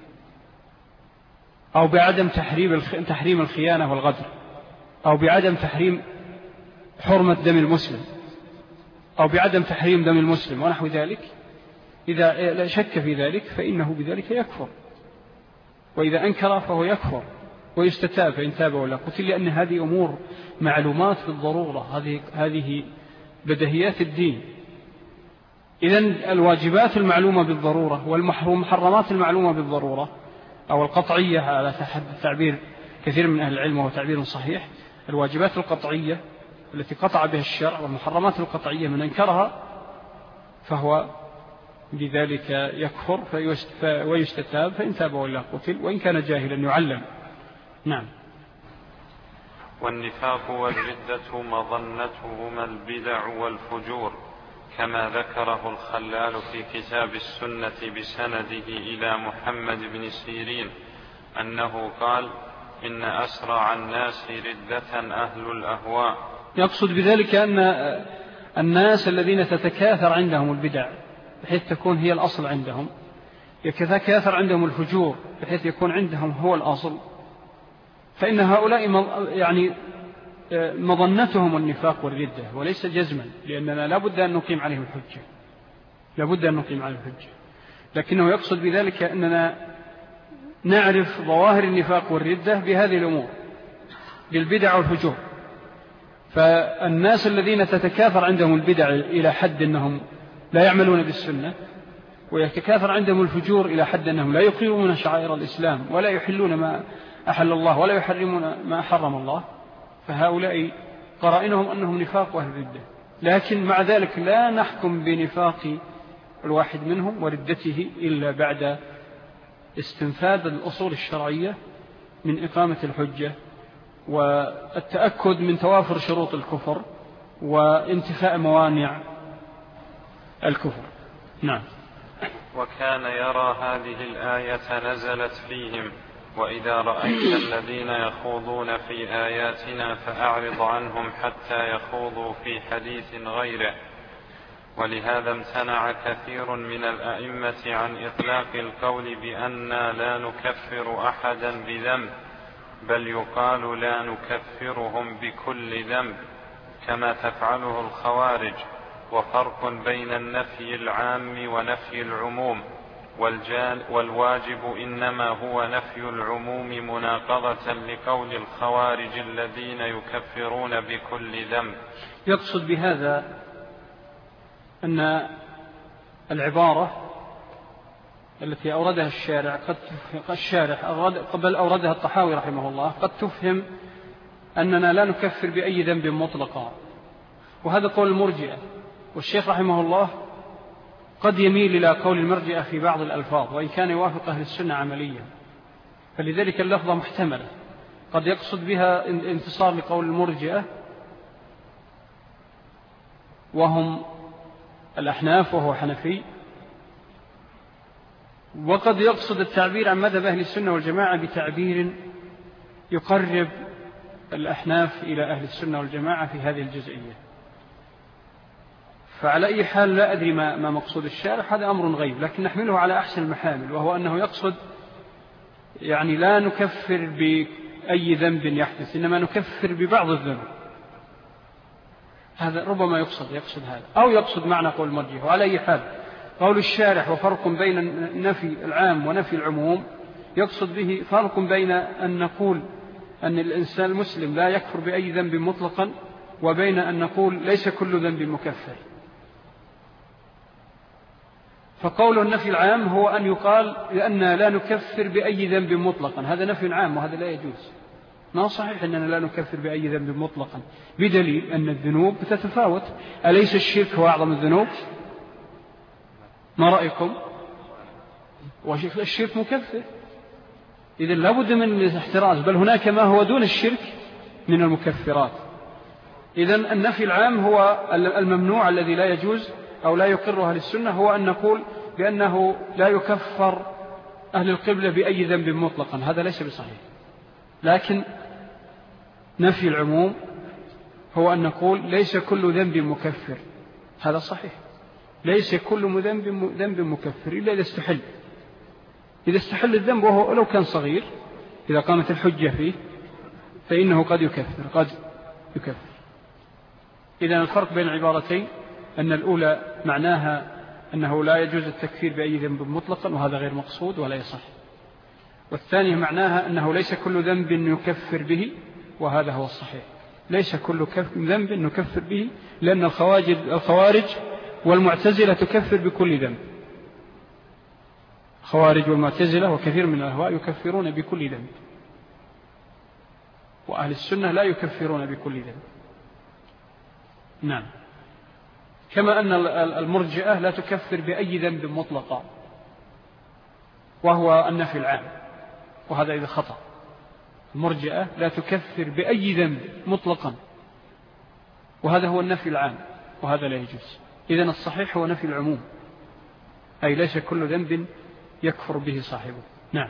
أو بعدم تحريم الخيانة والغدر أو بعدم تحريم حرمة دم المسلم أو بعدم تحريم دم المسلم ونحو ذلك، إذا لا شك في ذلك فإنه بذلك يكفر، وإذا أنكر فهو يكفر ويستتاب فإن تاب ولا قتل، لأن هذه أمور معلومات بالضرورة، هذه بدهيات الدين. إذن الواجبات المعلومة بالضرورة والمحرمات المعلومة بالضرورة أو القطعية على تعبير كثير من أهل العلم وهو تعبير صحيح، الواجبات القطعية التي قطع بها الشرع والمحرمات القطعية من أنكرها فهو بذلك يكفر ويستتاب، فإن تاب وإلا قتل، وإن كان جاهلا يعلم. نعم. والنفاق والردة مظنتهما البدع والفجور، كما ذكره الخلال في كتاب السنة بسنده إلى محمد بن سيرين أنه قال: إن أسرع الناس ردة أهل الأهواء. يقصد بذلك أن الناس الذين تتكاثر عندهم البدع بحيث تكون هي الأصل عندهم، يتكاثر عندهم الفجور بحيث يكون عندهم هو الأصل، فإن هؤلاء يعني مظنتهم النفاق والردة وليس جزما، لأننا لا بد أن نقيم عليهم الحجة، لكنه يقصد بذلك أننا نعرف ظواهر النفاق والردة بهذه الأمور، بالبدع والفجور. فالناس الذين تتكاثر عندهم البدع إلى حد أنهم لا يعملون بالسنة، ويتكاثر عندهم الفجور إلى حد أنهم لا يقيمون شعائر الإسلام ولا يحلون ما أحل الله ولا يحرمون ما حرم الله، فهؤلاء قرائنهم أنهم نفاق أهل الردة. لكن مع ذلك لا نحكم بنفاق الواحد منهم وردته إلا بعد استنفاذ الأصول الشرعية من إقامة الحجة والتأكد من توافر شروط الكفر وانتفاء موانع الكفر. نعم. وكان يرى هذه الآية نزلت فيهم: وإذا رأيت الذين يخوضون في آياتنا فأعرض عنهم حتى يخوضوا في حديث غيره. ولهذا امتنع كثير من الأئمة عن إطلاق القول بأننا لا نكفر أحدا بذنب، بل يقال لا نكفرهم بكل ذنب كما تفعله الخوارج. وفرق بين النفي العام ونفي العموم، والواجب إنما هو نفي العموم مناقضة لقول الخوارج الذين يكفرون بكل ذنب. يقصد بهذا أن العبارة التي أوردها قبل أوردها الطحاوي رحمه الله قد تفهم أننا لا نكفر بأي ذنب مطلقا، وهذا قول المرجئة. والشيخ رحمه الله قد يميل إلى قول المرجئة في بعض الألفاظ وإن كان يوافق أهل السنة عمليا، فلذلك اللفظة محتملة، قد يقصد بها انتصار لقول المرجئة وهم الأحناف وهو حنفي، وقد يقصد التعبير عن مذهب أهل السنة والجماعة بتعبير يقرب الأحناف إلى أهل السنة والجماعة في هذه الجزئية. فعلى أي حال لا أدري ما مقصود الشارح، هذا أمر غيب، لكن نحمله على أحسن المحامل، وهو أنه يقصد يعني لا نكفر بأي ذنب يحدث، إنما نكفر ببعض الذنب. هذا ربما يقصد هذا، أو يقصد معنى قول المرجئة. وعلى أي حال قول الشارح وفرق بين النفي العام ونفي العموم يقصد به فرق بين أن نقول أن الإنسان المسلم لا يكفر بأي ذنب مطلقا، وبين أن نقول ليس كل ذنب مكفر. فقول النفي العام هو أن يقال لأننا لا نكفر بأي ذنب مطلقا، هذا نفي عام وهذا لا يجوز. ما صحيح أننا لا نكفر بأي ذنب مطلقا، بدليل أن الذنوب تتفاوت. أليس الشرك هو أعظم الذنوب؟ ما رأيكم؟ والشرك مكفر، إذن لا بد من الاحتراز، بل هناك ما هو دون الشرك من المكفرات. إذن النفي العام هو الممنوع الذي لا يجوز أو لا يقره أهل السنة، هو أن نقول بأنه لا يكفر أهل القبلة بأي ذنب مطلقا، هذا ليس بصحيح. لكن نفي العموم هو أن نقول ليس كل ذنب مكفر، هذا صحيح، ليس كل ذنب مكفر إلا إذا استحل الذنب وهو لو كان صغير، إذا قامت الحجة فيه فإنه قد يكفر. إذن الفرق بين العبارتين أن الأولى معناها أنه لا يجوز التكفير بأي ذنب مطلقا، وهذا غير مقصود ولا يصح. والثانية معناها أنه ليس كل ذنب نكفر به، وهذا هو الصحيح، ليس كل ذنب نكفر به، لأن الخوارج والمعتزلة تكفر بكل ذنب. الخوارج والمعتزلة وكثير من الأهواء يكفرون بكل ذنب، وأهل السنة لا يكفرون بكل ذنب. نعم. كما أن المرجئة لا تكفر بأي ذنب مطلقا، وهو النفي العام، وهذا إذا خطأ. المرجئة لا تكفر بأي ذنب مطلقا، وهذا هو النفي العام، وهذا لا يجوز. إذن الصحيح هو نفي العموم، أي ليس كل ذنب يكفر به صاحبه. نعم.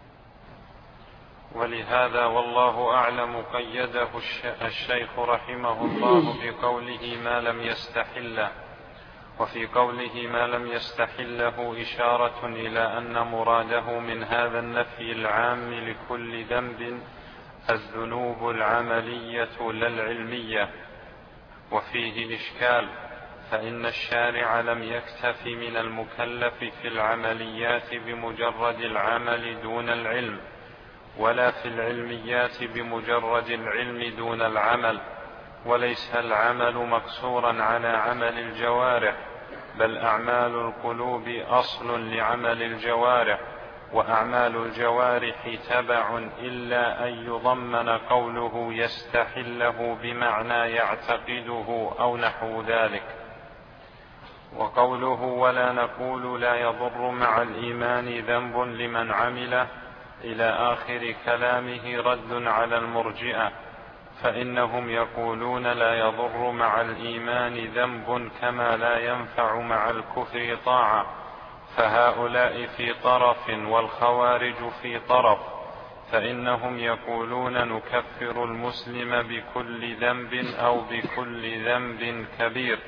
ولهذا والله أعلم قيده الشيخ رحمه الله بقوله ما لم يستحله، وفي قوله ما لم يستحله إشارة إلى أن مراده من هذا النفي العام لكل ذنب الذنوب العملية لا العلمية. وفيه إشكال، فإن الشارع لم يكتف من المكلف في العمليات بمجرد العمل دون العلم، ولا في العلميات بمجرد العلم دون العمل، وليس العمل مقصورا على عمل الجوارح، بل أعمال القلوب أصل لعمل الجوارح، وأعمال الجوارح تبع، إلا أن يضمن قوله يستحله بمعنى يعتقده أو نحو ذلك. وقوله ولا نقول لا يضر مع الإيمان ذنب لمن عمله إلى آخر كلامه رد على المرجئة، فإنهم يقولون لا يضر مع الإيمان ذنب كما لا ينفع مع الكفر طاعة، فهؤلاء في طرف والخوارج في طرف، فإنهم يقولون نكفر المسلم بكل ذنب أو بكل ذنب كبير.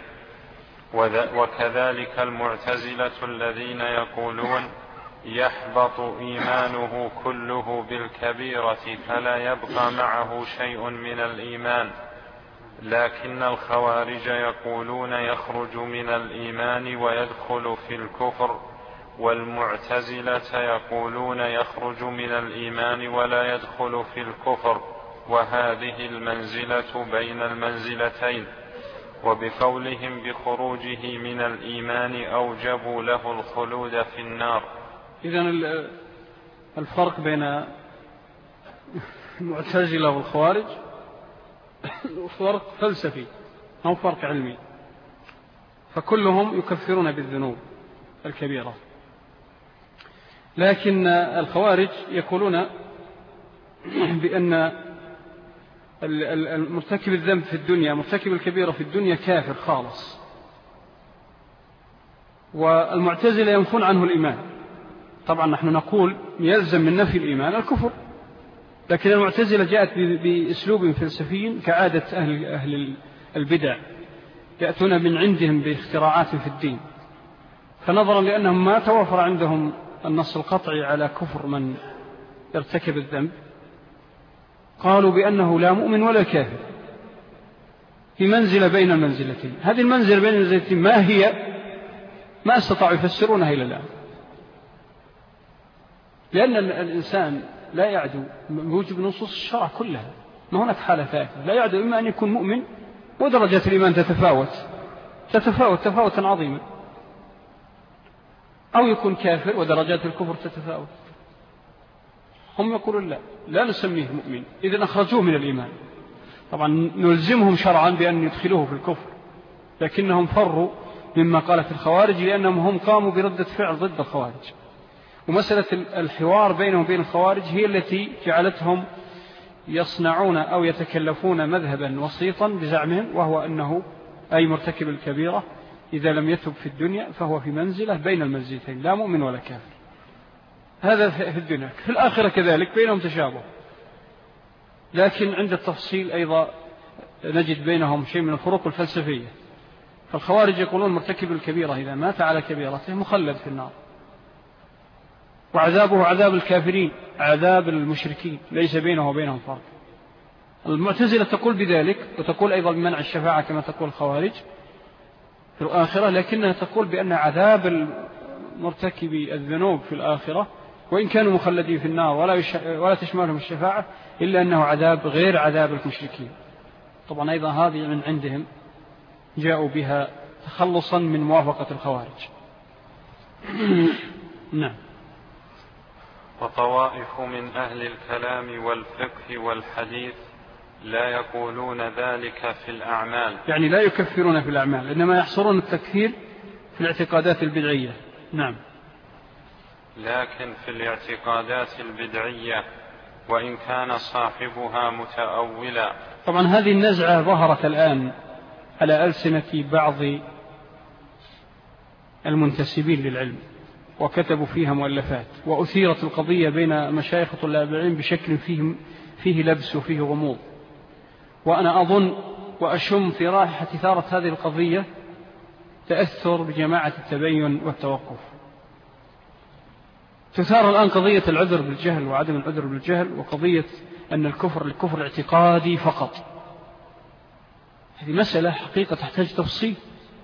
وكذلك المعتزلة الذين يقولون يحبط إيمانه كله بالكبيرة فلا يبقى معه شيء من الإيمان، لكن الخوارج يقولون يخرج من الإيمان ويدخل في الكفر، والمعتزلة يقولون يخرج من الإيمان ولا يدخل في الكفر، وهذه المنزلة بين المنزلتين. وبقولهم بخروجه من الإيمان أوجبوا له الخلود في النار. إذن الفرق بين المعتزلة والخوارج فرق فلسفي، أو فرق علمي، فكلهم يكفرون بالذنوب الكبيرة، لكن الخوارج يقولون بأن المرتكب الذنب في الدنيا، مرتكب الكبيرة في الدنيا كافر خالص، والمعتزلة ينفون عنه الإيمان. طبعا نحن نقول يلزم من نفي الإيمان الكفر، لكن المعتزلة جاءت بأسلوب فلسفي كعادة أهل البدع، يأتون من عندهم باختراعات في الدين، فنظرا لأنهم ما توفر عندهم النص القطعي على كفر من ارتكب الذنب، قالوا بأنه لا مؤمن ولا كافر، في منزلة بين المنزلتين. هذه المنزلة بين المنزلتين ما هي؟ ما استطاعوا يفسرونها إلى الآن، لأن الإنسان لا يعدو بوجب نصوص الشرع كلها، ما هناك حالة ثالثة، لا يعدو إما أن يكون مؤمن ودرجات الإيمان تتفاوت تفاوتا عظيما، أو يكون كافر ودرجات الكفر تتفاوت. هم يقولون لا نسميه مؤمن، إذن أخرجوه من الإيمان. طبعا نلزمهم شرعا بأن يدخلوه في الكفر، لكنهم فروا مما قالت الخوارج، لأنهم هم قاموا بردة فعل ضد الخوارج. ومسألة الحوار بينهم وبين الخوارج هي التي جعلتهم يصنعون أو يتكلفون مذهبا وسيطا بزعمهم، وهو أنه أي مرتكب الكبيرة إذا لم يتب في الدنيا فهو في منزلة بين المنزلتين، لا مؤمن ولا كافر. هذا في الدنيا. في الآخرة كذلك بينهم تشابه، لكن عند التفصيل أيضا نجد بينهم شيء من الفروق الفلسفية. فالخوارج يقولون مرتكب الكبيرة إذا مات على كبيرته مخلد في النار، وعذابه عذاب الكافرين، عذاب المشركين، ليس بينه وبينهم فرق. المعتزلة تقول بذلك، وتقول أيضا بمنع الشفاعة كما تقول الخوارج في الآخرة، لكنها تقول بأن عذاب مرتكب الذنوب في الآخرة وإن كانوا مخلدين في النار ولا تشملهم الشفاعة، إلا أنه عذاب غير عذاب المشركين. طبعا أيضا هذه من عندهم جاءوا بها تخلصا من موافقة الخوارج. نعم. وطوائف من أهل الكلام والفقه والحديث لا يقولون ذلك في الأعمال، يعني لا يكفرون في الأعمال، إنما يحصرون التكفير في الاعتقادات البدعية. نعم. لكن في الاعتقادات البدعية وإن كان صاحبها متأولا. طبعا هذه النزعة ظهرت الآن على ألسنة بعض المنتسبين للعلم وكتبوا فيها مؤلفات، وأثيرت القضية بين مشايخ طلاب العلم بشكل فيه لبس وفيه غموض، وأنا أظن وأشم في رائحة إثارة هذه القضية تأثر بجماعة التبين والتوقف. تثار الآن قضية العذر بالجهل وعدم العذر بالجهل، وقضية أن الكفر اعتقادي فقط. هذه مسألة حقيقة تحتاج تفصيل.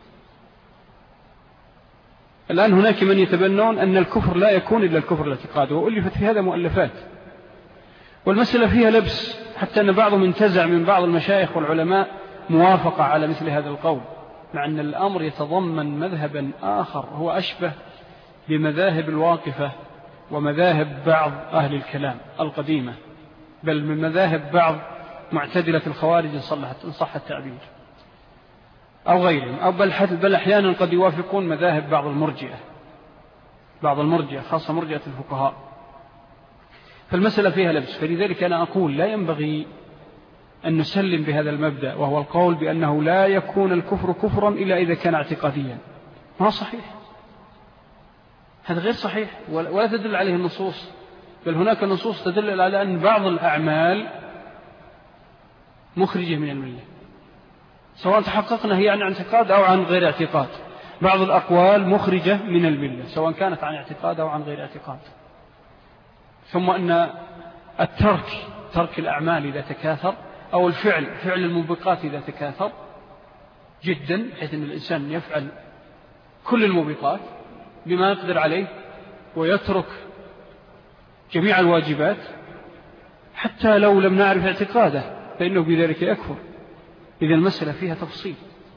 الآن هناك من يتبنون أن الكفر لا يكون إلا الكفر الاعتقادي، وألفت في هذا مؤلفات، والمسألة فيها لبس، حتى أن بعضهم انتزع من بعض المشايخ والعلماء موافقة على مثل هذا القول، مع أن الأمر يتضمن مذهبا آخر هو أشبه بمذاهب الواقفة ومذاهب بعض أهل الكلام القديمة، بل من مذاهب بعض معتدلة الخوارج إن صح التعبير، أو غيرهم، أو بل أحيانا قد يوافقون مذاهب بعض المرجئة خاصة مرجئة الفقهاء. فالمسألة فيها لبس، فلذلك أنا أقول لا ينبغي أن نسلم بهذا المبدأ، وهو القول بأنه لا يكون الكفر كفرا إلا إذا كان اعتقاديا. ما صحيح، هذا غير صحيح، ولا تدل عليه النصوص، بل هناك نصوص تدل على أن بعض الأعمال مخرجة من الملة، سواء تحققنا هي عن اعتقاد أو عن غير اعتقاد. بعض الأقوال مخرجة من الملة سواء كانت عن اعتقاد أو عن غير اعتقاد. ثم أن ترك الأعمال إذا تكاثر، أو فعل الموبقات إذا تكاثر جدا، بحيث أن الإنسان يفعل كل الموبقات بما يقدر عليه ويترك جميع الواجبات، حتى لو لم نعرف اعتقاده فإنه بذلك يكفر. إذا المسألة فيها تفصيل،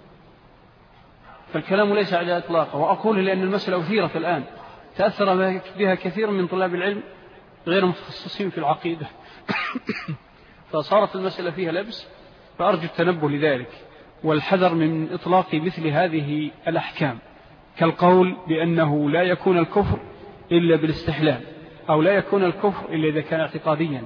فالكلام ليس على إطلاقه. وأقول لأن المسألة أثيرت الآن، تأثر بها كثير من طلاب العلم غير متخصصين في العقيدة فصارت المسألة فيها لبس، فأرجو التنبه لذلك والحذر من إطلاق مثل هذه الأحكام، كالقول بأنه لا يكون الكفر إلا بالاستحلال، أو لا يكون الكفر إلا إذا كان اعتقاديا،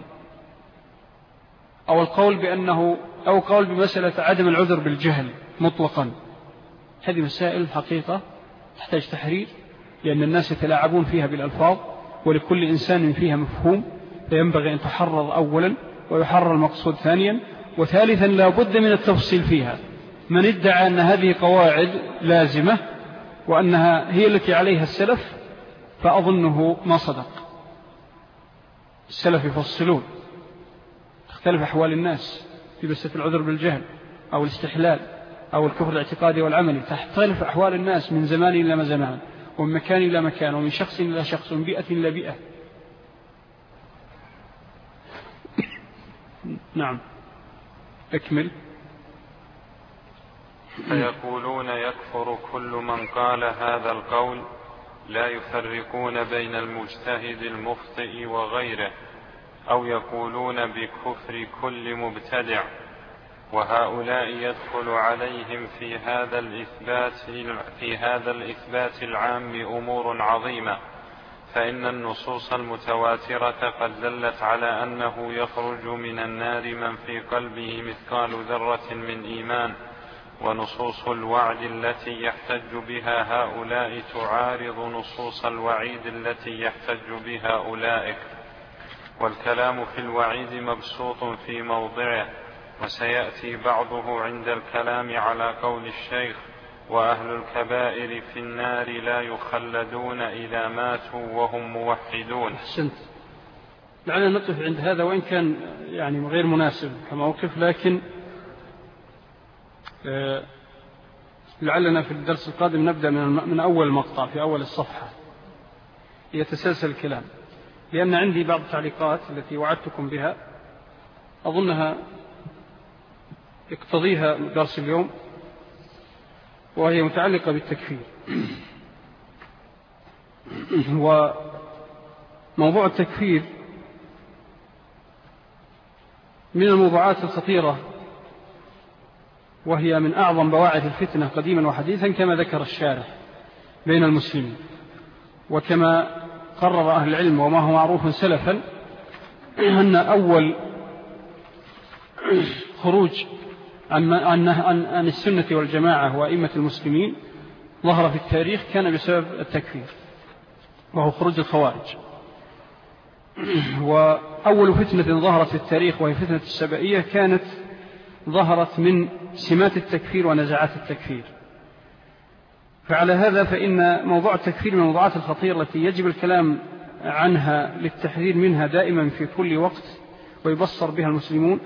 أو قول بمسألة عدم العذر بالجهل مطلقا. هذه مسائل حقيقة تحتاج تحرير، لأن الناس يتلاعبون فيها بالألفاظ، ولكل إنسان فيها مفهوم، فينبغي أن تحرر أولا ويحرر المقصود ثانيا، وثالثا لا بد من التفصيل فيها. من ادعى أن هذه قواعد لازمة وأنها هي التي عليها السلف فأظنه ما صدق. السلف يفصلون، تختلف أحوال الناس في مسألة العذر بالجهل أو الاستحلال أو الكفر الاعتقادي والعملي، تختلف أحوال الناس من زمان إلى زمان، ومن مكان إلى مكان، ومن شخص إلى شخص، ومن بيئة إلى بيئة. نعم، أكمل. فيقولون يكفر كل من قال هذا القول، لا يفرقون بين المجتهد المخطئ وغيره، أو يقولون بكفر كل مبتدع، وهؤلاء يدخل عليهم في هذا الإثبات العام أمور عظيمة، فإن النصوص المتواترة قد دلت على أنه يخرج من النار من في قلبه مثقال ذرة من إيمان، ونصوص الوعد التي يحتج بها هؤلاء تعارض نصوص الوعيد التي يحتج بها أولئك، والكلام في الوعيد مبسوط في موضعه، وسيأتي بعضه عند الكلام على قول الشيخ: وأهل الكبائر في النار لا يخلدون إذا ماتوا وهم موحدون. أحسنت. لعلنا نقف عند هذا، وإن كان يعني غير مناسب كموقف، لكن لعلنا في الدرس القادم نبدأ من أول مقطع في أول الصفحة يتسلسل الكلام، لأن عندي بعض التعليقات التي وعدتكم بها أظنها يقتضيها درس اليوم، وهي متعلقة بالتكفير. موضوع التكفير من الموضوعات الخطيرة، وهي من أعظم بواعث الفتنة قديما وحديثا كما ذكر الشارح بين المسلمين، وكما قرر أهل العلم وما هو معروف سلفا أن أول خروج عن السنة والجماعة وأئمة المسلمين ظهر في التاريخ كان بسبب التكفير، وهو خروج الخوارج. وأول فتنة ظهرت في التاريخ وهي فتنة السبائية كانت ظهرت من سمات التكفير ونزعات التكفير. فعلى هذا فإن موضوع التكفير من الموضوعات الخطيرة التي يجب الكلام عنها للتحذير منها دائما في كل وقت، ويبصر بها المسلمون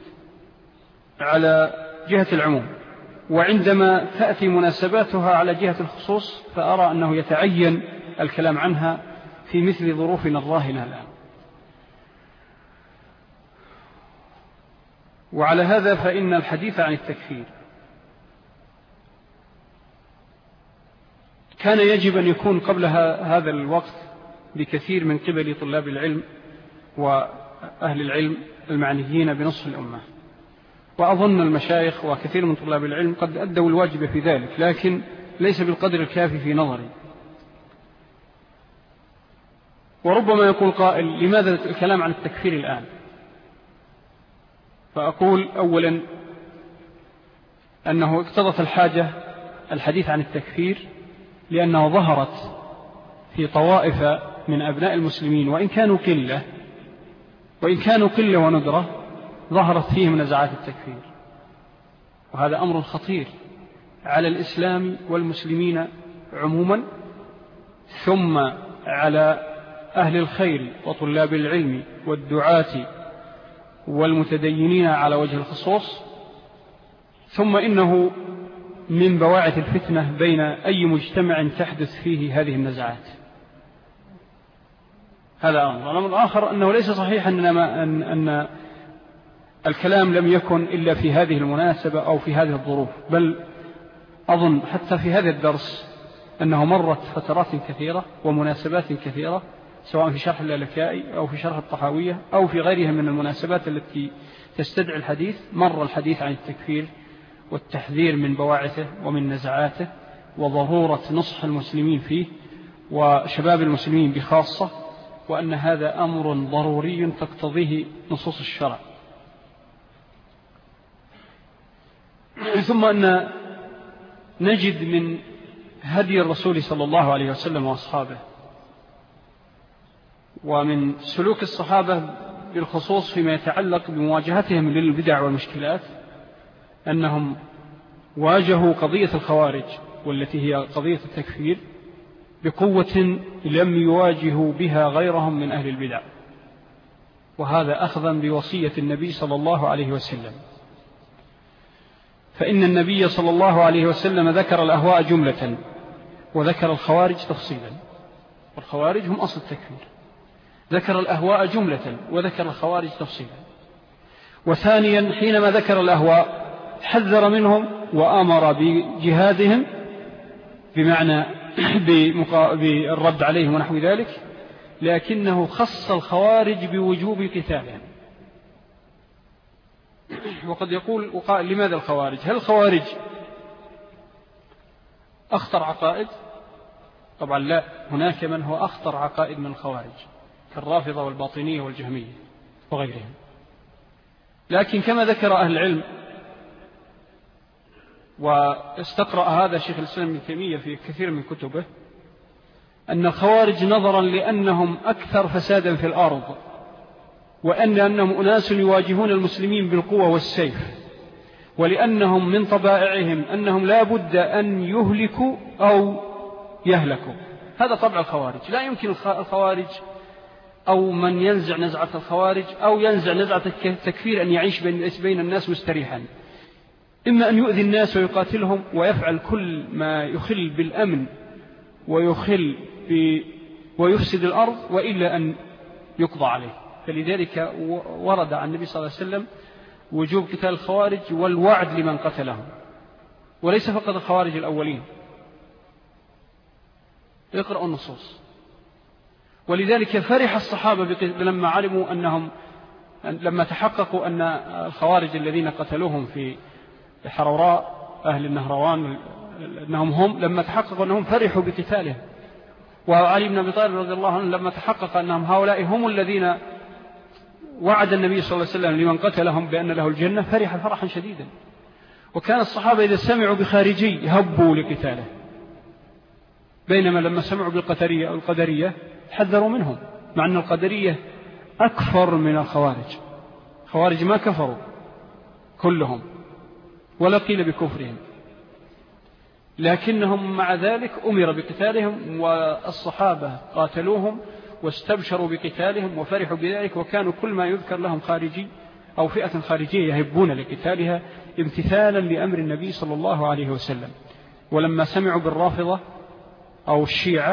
على جهة العموم، وعندما تأتي مناسباتها على جهة الخصوص فأرى أنه يتعين الكلام عنها في مثل ظروفنا الراهنة الآن. وعلى هذا فإن الحديث عن التكفير كان يجب أن يكون قبل هذا الوقت بكثير من قبل طلاب العلم وأهل العلم المعنيين بنصف الأمة، وأظن المشايخ وكثير من طلاب العلم قد أدوا الواجب في ذلك، لكن ليس بالقدر الكافي في نظري. وربما يقول قائل لماذا الكلام عن التكفير الآن؟ فأقول أولا أنه اقتضت الحاجة الحديث عن التكفير لأنه ظهرت في طوائف من أبناء المسلمين وإن كانوا قلة وندرة ظهرت فيهم نزعات التكفير، وهذا أمر خطير على الإسلام والمسلمين عموما، ثم على أهل الخير وطلاب العلم والدعاة والمتدينين على وجه الخصوص، ثم إنه من بواعث الفتنة بين أي مجتمع تحدث فيه هذه النزعات. هذا أمر. الأمر الآخر أنه ليس صحيح أن الكلام لم يكن إلا في هذه المناسبة أو في هذه الظروف، بل أظن حتى في هذا الدرس أنه مرت فترات كثيرة ومناسبات كثيرة، سواء في شرح اللالكائي أو في شرح الطحاوية أو في غيرها من المناسبات التي تستدعي الحديث، مر الحديث عن التكفير والتحذير من بواعثه ومن نزعاته وضرورة نصح المسلمين فيه وشباب المسلمين بخاصة، وأن هذا أمر ضروري تقتضيه نصوص الشرع. ثم أن نجد من هدي الرسول صلى الله عليه وسلم وأصحابه ومن سلوك الصحابة بالخصوص فيما يتعلق بمواجهتهم للبدع والمشكلات أنهم واجهوا قضية الخوارج والتي هي قضية التكفير بقوة لم يواجهوا بها غيرهم من أهل البدع، وهذا أخذا بوصية النبي صلى الله عليه وسلم. فإن النبي صلى الله عليه وسلم ذكر الأهواء جملة وذكر الخوارج تفصيلا، والخوارج هم أصل التكفير. ذكر الأهواء جملة وذكر الخوارج تفصيلا. وثانيا حينما ذكر الأهواء حذر منهم وأمر بجهادهم، بمعنى بالرد عليهم ونحو ذلك، لكنه خص الخوارج بوجوب قتالهم. وقد يقول وقال لماذا الخوارج؟ هل الخوارج أخطر عقائد؟ طبعا لا، هناك من هو أخطر عقائد من الخوارج كالرافضة والباطنية والجهمية وغيرهم. لكن كما ذكر أهل العلم، واستقرأ هذا شيخ الإسلام ابن تيمية في كثير من كتبه، أن الخوارج نظرا لأنهم أكثر فسادا في الأرض، وأنهم أناس يواجهون المسلمين بالقوة والسيف، ولأنهم من طبائعهم أنهم لا بد أن يهلكوا أو يهلكوا. هذا طبع الخوارج. لا يمكن الخوارج أو من ينزع نزعة الخوارج أو ينزع نزعة التكفير أن يعيش بين الناس مستريحا، إما أن يؤذي الناس ويقاتلهم ويفعل كل ما يخل بالأمن ويفسد الأرض، وإلا أن يقضى عليه. فلذلك ورد عن النبي صلى الله عليه وسلم وجوب قتال الخوارج والوعد لمن قتلهم، وليس فقط الخوارج الأولين. اقرأوا النصوص. ولذلك فرح الصحابة لما علموا لما تحققوا أن الخوارج الذين قتلوهم في حروراء أهل النهروان لما تحققوا أنهم فرحوا بقتالهم. وعلي بن أبي طالب رضي الله عنه لما تحقق أنهم هؤلاء هم الذين وعد النبي صلى الله عليه وسلم لمن قتلهم بأن له الجنة، فرح فرحا شديدا. وكان الصحابة إذا سمعوا بخارجي هبوا لقتاله، بينما لما سمعوا بالقدرية أو القدرية حذروا منهم، مع أن القدرية أكفر من الخوارج. خوارج ما كفروا كلهم ولا قيل بكفرهم، لكنهم مع ذلك أمر بقتالهم، والصحابة قاتلوهم واستبشروا بقتالهم وفرحوا بذلك، وكانوا كل ما يذكر لهم خارجي أو فئة خارجية يهبون لقتالها امتثالا لأمر النبي صلى الله عليه وسلم. ولما سمعوا بالرافضة أو الشيعة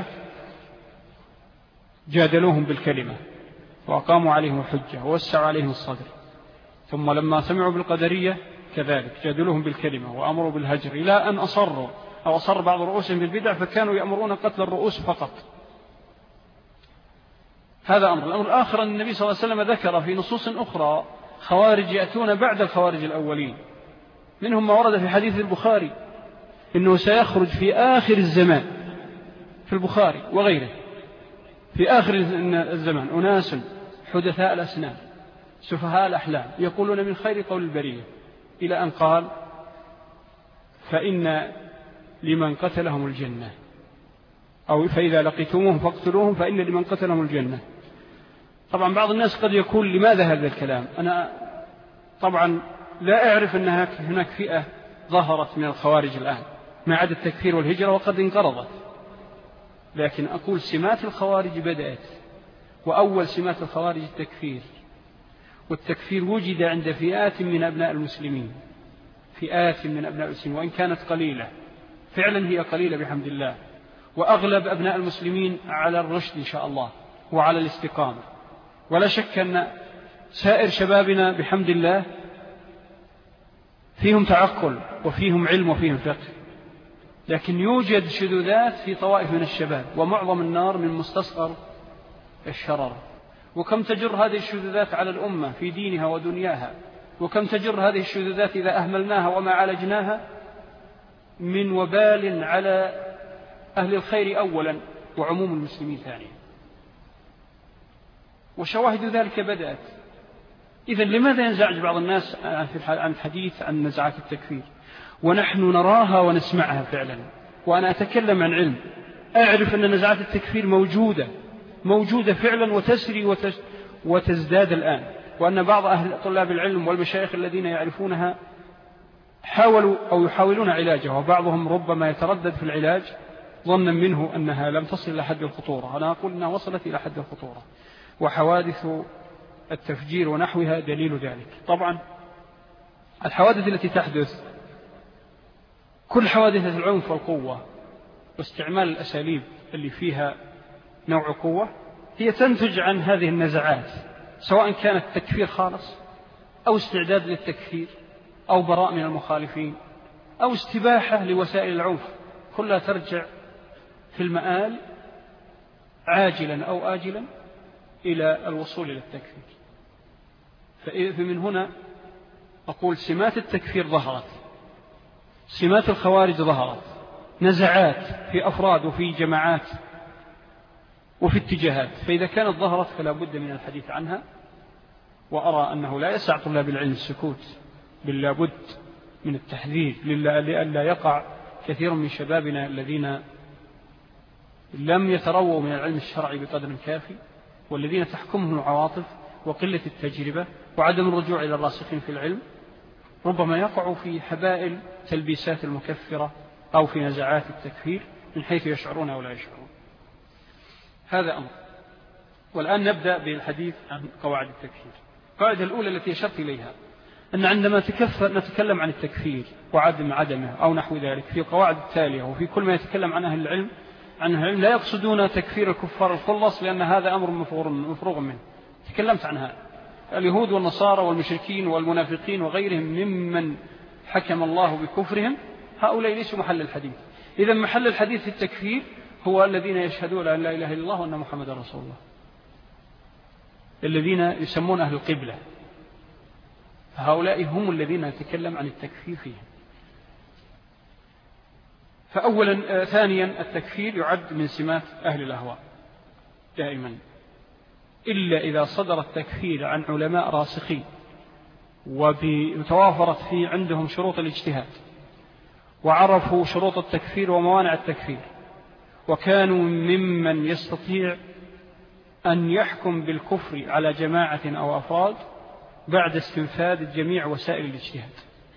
جادلوهم بالكلمة وأقاموا عليهم الحجة ووسعوا عليهم الصدر. ثم لما سمعوا بالقدرية كذلك جادلوهم بالكلمة وأمروا بالهجر، إلى أن أصر بعض رؤوسهم بالبدع، فكانوا يأمرون قتل الرؤوس فقط. هذا أمر. الأمر الآخر أن النبي صلى الله عليه وسلم ذكر في نصوص أخرى خوارج يأتون بعد الخوارج الأولين، منهم ما ورد في حديث البخاري إنه سيخرج في آخر الزمان، في البخاري وغيره، في آخر الزمان أناس حدثاء الأسنان سفهاء الأحلام يقولون من خير قول البرية، إلى أن قال فإن لمن قتلهم الجنة، أو فإذا لقيتموهم فاقتلوهم فإن لمن قتلهم الجنة. طبعا بعض الناس قد يقول لماذا هذا الكلام؟ أنا طبعا لا أعرف أن هناك فئة ظهرت من الخوارج الآن ما عدا التكفير والهجرة وقد انقرضت، لكن أقول سمات الخوارج بدأت، وأول سمات الخوارج التكفير، والتكفير وجد عند فئات من أبناء المسلمين، فئات من أبناء المسلمين، وإن كانت قليلة فعلا هي قليلة بحمد الله، وأغلب أبناء المسلمين على الرشد إن شاء الله وعلى الاستقامة. ولا شك أن سائر شبابنا بحمد الله فيهم تعقل وفيهم علم وفيهم فقه، لكن يوجد شذوذات في طوائف من الشباب، ومعظم النار من مستصغر الشرر. وكم تجر هذه الشذوذات على الأمة في دينها ودنياها، وكم تجر هذه الشذوذات إذا أهملناها وما عالجناها من وبال على أهل الخير أولا وعموم المسلمين ثانيا. وشواهد ذلك بدأت. إذن لماذا ينزعج بعض الناس عن الحديث عن نزعات التكفير ونحن نراها ونسمعها فعلا؟ وأنا أتكلم عن علم، أعرف أن نزعات التكفير موجودة فعلا وتسري وتزداد الآن، وأن بعض طلاب العلم والمشايخ الذين يعرفونها حاولوا أو يحاولون علاجها، وبعضهم ربما يتردد في العلاج ظنا منه أنها لم تصل إلى حد الخطورة. أنا أقول أنها وصلت إلى حد الخطورة، وحوادث التفجير ونحوها دليل ذلك. طبعا الحوادث التي تحدث كل حوادث العنف والقوة واستعمال الأساليب اللي فيها نوع قوة هي تنتج عن هذه النزعات، سواء كانت تكفير خالص أو استعداد للتكفير أو براء من المخالفين أو استباحة لوسائل العنف، كلها ترجع في المآل عاجلا أو آجلا إلى الوصول إلى التكفير. فمن هنا أقول سمات التكفير ظهرت، سمات الخوارج ظهرت، نزعات في أفراد وفي جماعات وفي اتجاهات. فإذا كانت ظهرت فلا بد من الحديث عنها، وأرى أنه لا يسع طلاب العلم السكوت، بل لا بد من التحذير لئلا يقع كثير من شبابنا الذين لم يترووا من العلم الشرعي بقدر كافي، والذين تحكمهم العواطف وقلة التجربة وعدم الرجوع إلى الراسخين في العلم، ربما يقعوا في حبائل تلبيسات المكفرة أو في نزعات التكفير من حيث يشعرون أو لا يشعرون. هذا أمر. والآن نبدأ بالحديث عن قواعد التكفير. القاعدة الأولى التي أشرت إليها أن عندما نتكلم عن التكفير وعدمه أو نحو ذلك في القواعد التالية وفي كل ما يتكلم عن أهل العلم لا يقصدون تكفير الكفار الخلص، لأن هذا أمر مفروغ منه. تكلمت عن هذا. اليهود والنصارى والمشركين والمنافقين وغيرهم ممن حكم الله بكفرهم، هؤلاء ليسوا محل الحديث. إذا محل الحديث في التكفير هو الذين يشهدون أن لا إله إلا الله وأن محمد رسول الله. الذين يسمون أهل القبلة، فهؤلاء هم الذين نتكلم عن التكفير فيهم. فأولا ثانيا التكفير يعد من سمات أهل الأهواء دائما، إلا إذا صدر التكفير عن علماء راسخين وتوافرت في عندهم شروط الاجتهاد وعرفوا شروط التكفير وموانع التكفير، وكانوا ممن يستطيع أن يحكم بالكفر على جماعة أو أفراد بعد استنفاذ جميع وسائل الاجتهاد.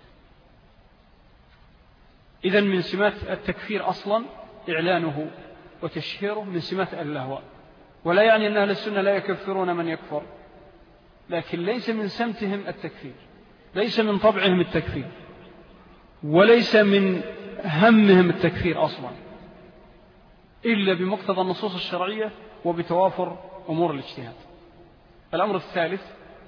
إذن من سمات التكفير أصلا إعلانه وتشهيره من سمات أهل الأهواء، ولا يعني أن أهل السنة لا يكفرون من يكفر، لكن ليس من سمتهم التكفير، ليس من طبعهم التكفير، وليس من همهم التكفير أصلا، إلا بمقتضى النصوص الشرعية وبتوافر أمور الاجتهاد. الأمر الثالث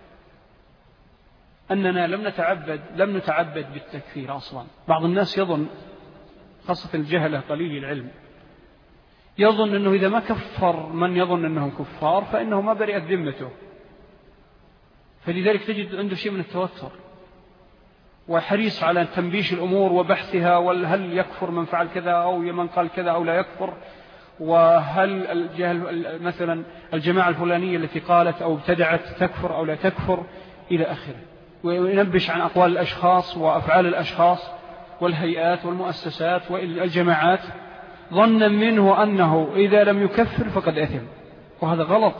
أننا لم نتعبد بالتكفير أصلا. بعض الناس يظن، خاصة الجهلة قليل العلم، يظن أنه إذا ما كفر من يظن أنهم كفار فإنه ما برئت ذمته، فلذلك تجد عنده شيء من التوتر وحريص على تنبيش الأمور وبحثها، وهل يكفر من فعل كذا أو من قال كذا أو لا يكفر، وهل مثلا الجماعة الفلانية التي قالت أو ابتدعت تكفر أو لا تكفر إلى آخره، وينبش عن أقوال الأشخاص وأفعال الأشخاص والهيئات والمؤسسات والجماعات، ظنا منه أنه إذا لم يكفر فقد أثم، وهذا غلط.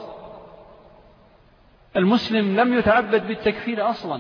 المسلم لم يتعبد بالتكفير أصلا،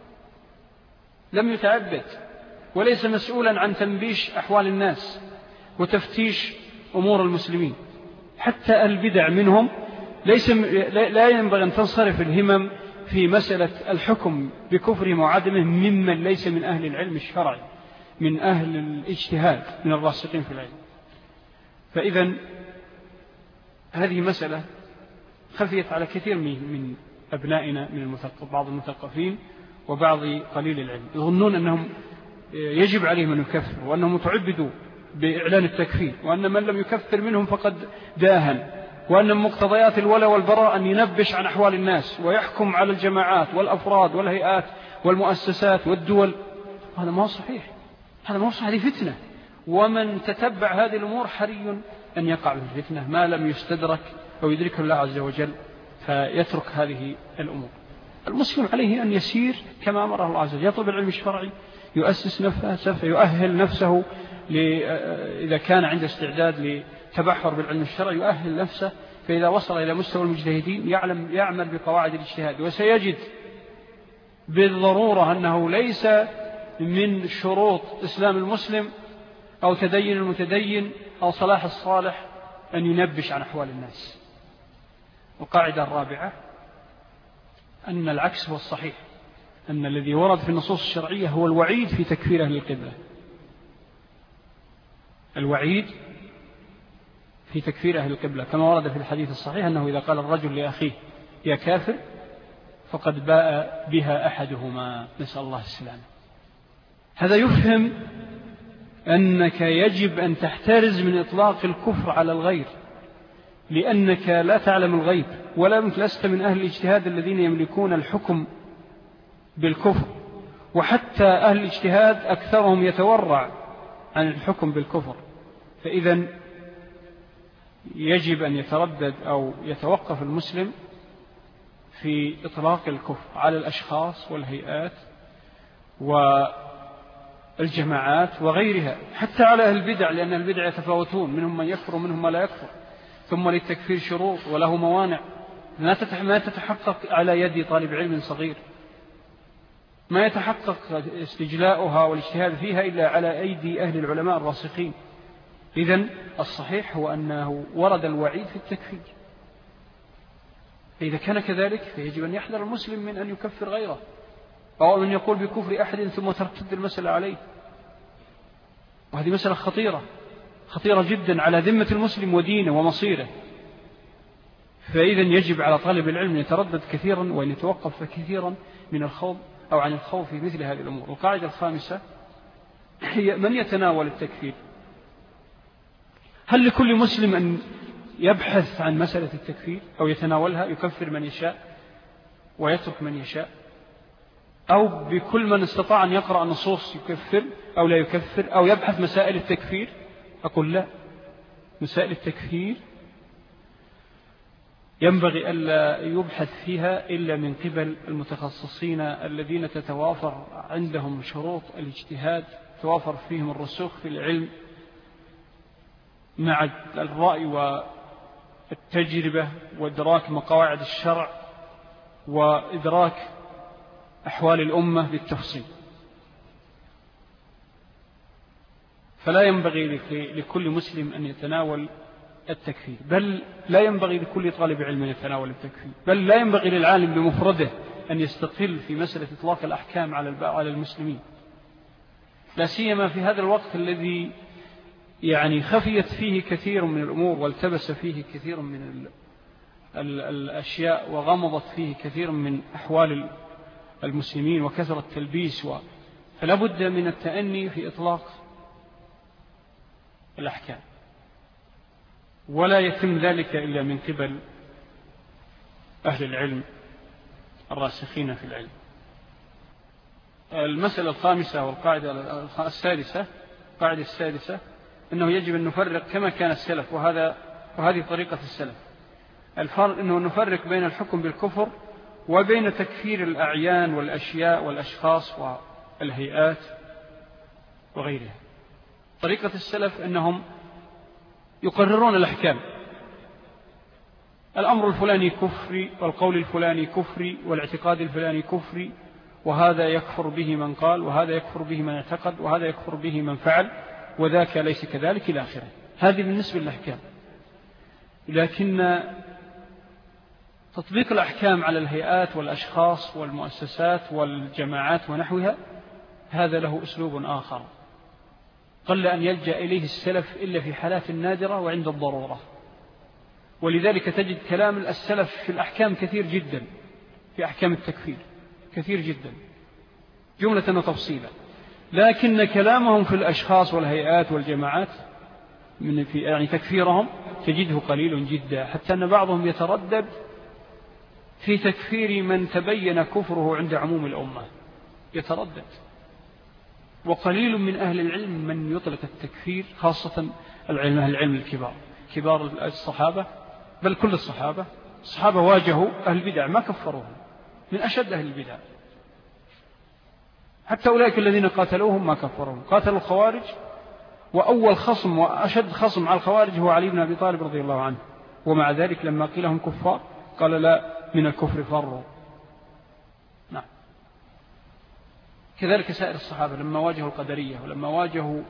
لم يتعبد، وليس مسؤولا عن تنبيش أحوال الناس وتفتيش أمور المسلمين. حتى البدع منهم لا ينبغي أن تنصرف الهمم في مسألة الحكم بكفرهم وعدمه ممن ليس من أهل العلم الشرعي، من أهل الاجتهاد، من الراسخين في العلم. فإذا هذه مسألة خفيت على كثير من أبنائنا من بعض المثقفين وبعض قليل العلم، يظنون أنهم يجب عليهم أن يكفروا، وأنهم متعبدوا بإعلان التكفير، وأن من لم يكفر منهم فقد داهن، وأن مقتضيات الولاء والبراء أن ينبش عن أحوال الناس ويحكم على الجماعات والأفراد والهيئات والمؤسسات والدول. هذا ما هو صحيح، هذا ما هو صحيح، هذه فتنة، ومن تتبع هذه الأمور حري أن يقع في الفتنة ما لم يستدرك أو يدركه الله عز وجل فيترك هذه الأمور. المسلم عليه أن يسير كما أمره الله عز وجل، يطلب العلم الشرعي، يؤسس نفسه، يؤهل نفسه إذا كان عنده استعداد لتبحر بالعلم الشرعي يؤهل نفسه، فإذا وصل إلى مستوى المجتهدين يعمل بقواعد الاجتهاد، وسيجد بالضرورة أنه ليس من شروط إسلام المسلم أو تدين المتدين أو صلاح الصالح أن ينبش عن أحوال الناس. القاعدة الرابعة أن العكس هو الصحيح، أن الذي ورد في النصوص الشرعية هو الوعيد في تكفير أهل القبلة، الوعيد في تكفير أهل القبلة، كما ورد في الحديث الصحيح أنه إذا قال الرجل لأخيه يا كافر فقد باء بها أحدهما، نسأل الله السلامة. هذا يفهم أنك يجب أن تحترز من إطلاق الكفر على الغير، لأنك لا تعلم الغيب، ولا لست من أهل الاجتهاد الذين يملكون الحكم بالكفر، وحتى أهل الاجتهاد أكثرهم يتورع عن الحكم بالكفر. فإذا يجب أن يتردد أو يتوقف المسلم في إطلاق الكفر على الأشخاص والهيئات والجماعات وغيرها، حتى على أهل البدع، لأن البدع يتفاوتون، منهم من يكفر ومنهم من لا يكفر، ثم للتكفير شروط وله موانع ما تتحقق على يد طالب علم صغير، ما يتحقق استجلاؤها والاجتهاد فيها إلا على أيدي أهل العلماء الراسخين. إذن الصحيح هو أنه ورد الوعيد في التكفير، فإذا كان كذلك فيجب أن يحذر المسلم من أن يكفر غيره أو أن يقول بكفر أحد ثم ترتد المسألة عليه، وهذه مسألة خطيرة جدا على ذمة المسلم ودينه ومصيره. فإذا يجب على طالب العلم أن يتردد كثيرا وأن يتوقف كثيرا من الخوض أو عن الخوض في مثل هذه الأمور. القاعدة الخامسة هي من يتناول التكفير. هل لكل مسلم أن يبحث عن مسألة التكفير أو يتناولها يكفر من يشاء؟ ويترك من يشاء، أو بكل من استطاع أن يقرأ نصوص يكفر أو لا يكفر أو يبحث مسائل التكفير؟ أقول لا، مسائل التكفير ينبغي ألا يبحث فيها إلا من قبل المتخصصين الذين تتوافر عندهم شروط الاجتهاد، توافر فيهم الرسوخ في العلم مع الرأي والتجربة وإدراك مقاعد الشرع وإدراك أحوال الأمة بالتفصيل. فلا ينبغي لكل مسلم أن يتناول التكفير، بل لا ينبغي لكل طالب علم أن يتناول التكفير، بل لا ينبغي للعالم بمفرده أن يستقل في مسألة إطلاق الأحكام على المسلمين، لا سيما في هذا الوقت الذي يعني خفيت فيه كثير من الأمور والتبس فيه كثير من الأشياء وغمضت فيه كثير من أحوال المسلمين وكثر التلبيس، فلا بد من التأني في إطلاق الأحكام، ولا يتم ذلك إلا من قبل أهل العلم الراسخين في العلم. المسألة الخامسة والقاعدة السادسة، القاعدة السادسة أنه يجب أن نفرق كما كان السلف، وهذه طريقة السلف، الفرق أنه نفرق بين الحكم بالكفر وبين تكفير الأعيان والأشياء والأشخاص والهيئات وغيرها. طريقة السلف أنهم يقررون الأحكام، الأمر الفلاني كفري والقول الفلاني كفري والاعتقاد الفلاني كفري، وهذا يكفر به من قال، وهذا يكفر به من اعتقد، وهذا يكفر به من فعل، وذاك ليس كذلك إلى آخره. هذه بالنسبة للأحكام. لكن تطبيق الأحكام على الهيئات والأشخاص والمؤسسات والجماعات ونحوها هذا له أسلوب آخر قل أن يلجأ إليه السلف إلا في حالات نادرة وعند الضرورة، ولذلك تجد كلام السلف في الأحكام كثير جدا، في أحكام التكفير كثير جدا جملة وتفصيلا، لكن كلامهم في الأشخاص والهيئات والجماعات من في يعني تكفيرهم تجده قليل جدا، حتى أن بعضهم يتردد في تكفير من تبين كفره عند عموم الأمة، يتردد. وقليل من أهل العلم من يطلق التكفير، خاصة العلم الكبار، كبار الصحابة، بل كل الصحابة واجهوا أهل البدع ما كفروهم، من أشد أهل البدع، حتى أولئك الذين قاتلوهم ما كفروهم، قاتلوا الخوارج، وأول خصم وأشد خصم على الخوارج هو علي بن أبي طالب رضي الله عنه، ومع ذلك لما قيل هم كفار قال لا، من الكفر فروا. نعم. كذلك سائر الصحابة لما واجهوا القدرية، ولما واجهوا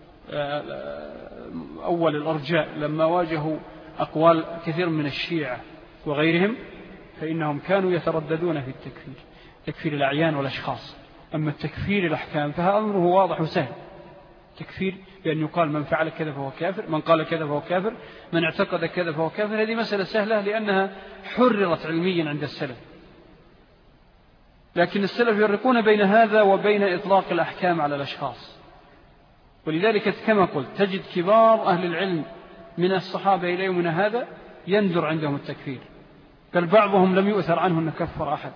أول الأرجاء، لما واجهوا أقوال كثير من الشيعة وغيرهم، فإنهم كانوا يترددون في التكفير، تكفير الأعيان والأشخاص. أما التكفير الأحكام فهذا أمره واضح وسهل، تكفير بأن يقال من فعل كذا فهو كافر، من قال كذا فهو كافر، من اعتقد كذا فهو كافر. هذه مسألة سهلة لأنها حررت علميا عند السلف، لكن السلف يفرقون بين هذا وبين إطلاق الأحكام على الأشخاص. ولذلك كما قلت تجد كبار أهل العلم من الصحابة إلى يومنا هذا يندر عندهم التكفير، بل بعضهم لم يؤثر عنه أن كفر أحد،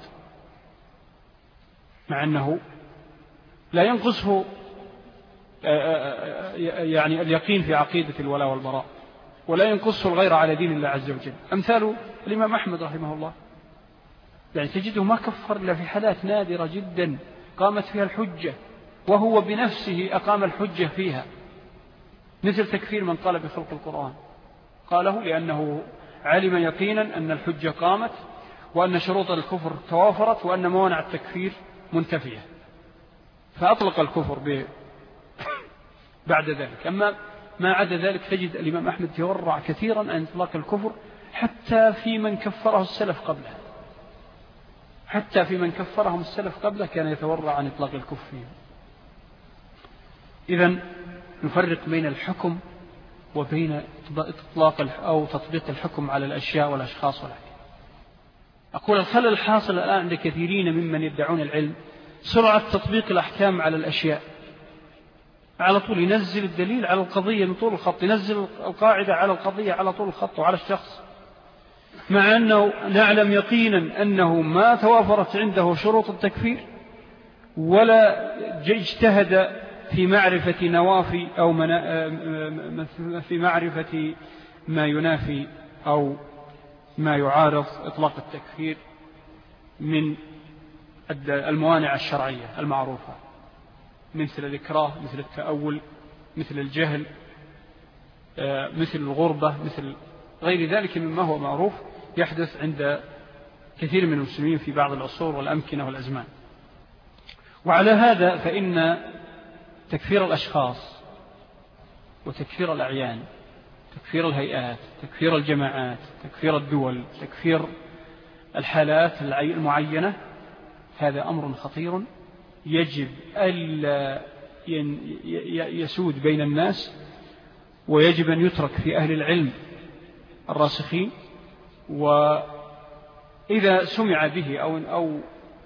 مع أنه لا ينقصه يعني اليقين في عقيدة الولاء والبراء، ولا ينقصه الغير على دين الله عز وجل. أمثال الإمام أحمد رحمه الله، يعني تجده ما كفر إلا في حالات نادرة جدا قامت فيها الحجة، وهو بنفسه أقام الحجة فيها، مثل تكفير من قال بخلق القرآن، قاله لأنه علم يقينا أن الحجة قامت، وأن شروط الكفر توافرت، وأن موانع التكفير منتفية، فأطلق الكفر بعد ذلك. أما ما عدا ذلك تجد الإمام أحمد يورع كثيرا عن إطلاق الكفر، حتى في من كفره السلف قبله، حتى في من كفرهم السلف قبله كان يتورع عن إطلاق الكفر. إذن نفرق بين الحكم وبين إطلاق أو تطبيق الحكم على الأشياء والأشخاص والأحكام. أقول الخلل الحاصل الآن عند كثيرين ممن يدعون العلم سرعة تطبيق الأحكام على الأشياء، على طول ينزل الدليل على القضية من طول الخط، ينزل القاعدة على القضية على طول الخط وعلى الشخص، مع أنه نعلم يقينا أنه ما توافرت عنده شروط التكفير ولا اجتهد في معرفة نوافي أو في معرفة ما ينافي أو ما يعارض إطلاق التكفير من الموانع الشرعية المعروفة، مثل الإكراه، مثل التأول، مثل الجهل، مثل الغربة، مثل غير ذلك مما هو معروف يحدث عند كثير من المسلمين في بعض العصور والأمكنة والأزمان. وعلى هذا فإن تكفير الأشخاص وتكفير الأعيان، تكفير الهيئات، تكفير الجماعات، تكفير الدول، تكفير الحالات المعينة، هذا أمر خطير يجب ألا يسود بين الناس، ويجب أن يترك في أهل العلم الراسخين. وإذا سمع به أو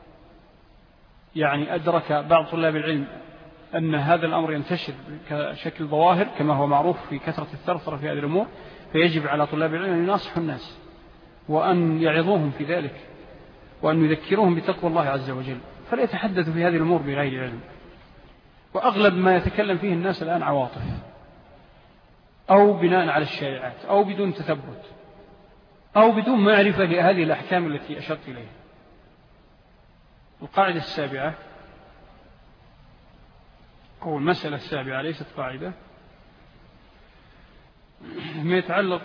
يعني أدرك بعض طلاب العلم أن هذا الأمر ينتشر كشكل ظواهر كما هو معروف في كثرة الثرثرة في هذه الأمور، فيجب على طلاب العلم أن يناصحوا الناس وأن يعظوهم في ذلك وأن يذكروهم بتقوى الله عز وجل، فلا يتحدثوا في هذه الأمور بغير علم. وأغلب ما يتكلم فيه الناس الآن عواطف أو بناء على الشائعات أو بدون تثبت أو بدون معرفة لهذه الأحكام التي أشرت إليها. القاعدة السابعة أو المسألة السابعة ليست قاعدة، ما يتعلق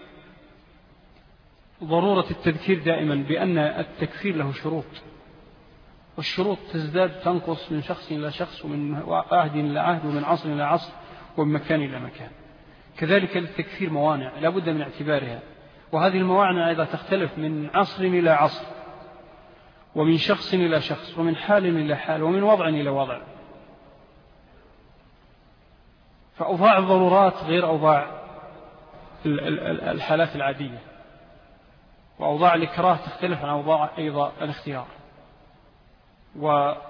بضرورة التذكير دائما بأن التكفير له شروط، والشروط تزداد تنقص من شخص إلى شخص ومن عهد إلى عهد ومن عصر إلى عصر ومن مكان إلى مكان. كذلك للتكفير موانع لا بد من اعتبارها، وهذه الموانع إذا تختلف من عصر إلى عصر ومن شخص إلى شخص ومن حال إلى حال ومن وضع إلى وضع، فأوضاع الضرورات غير أوضاع الحالات العادية، وأوضاع الإكراه تختلف عن أوضاع أيضا الاختيار. ولذا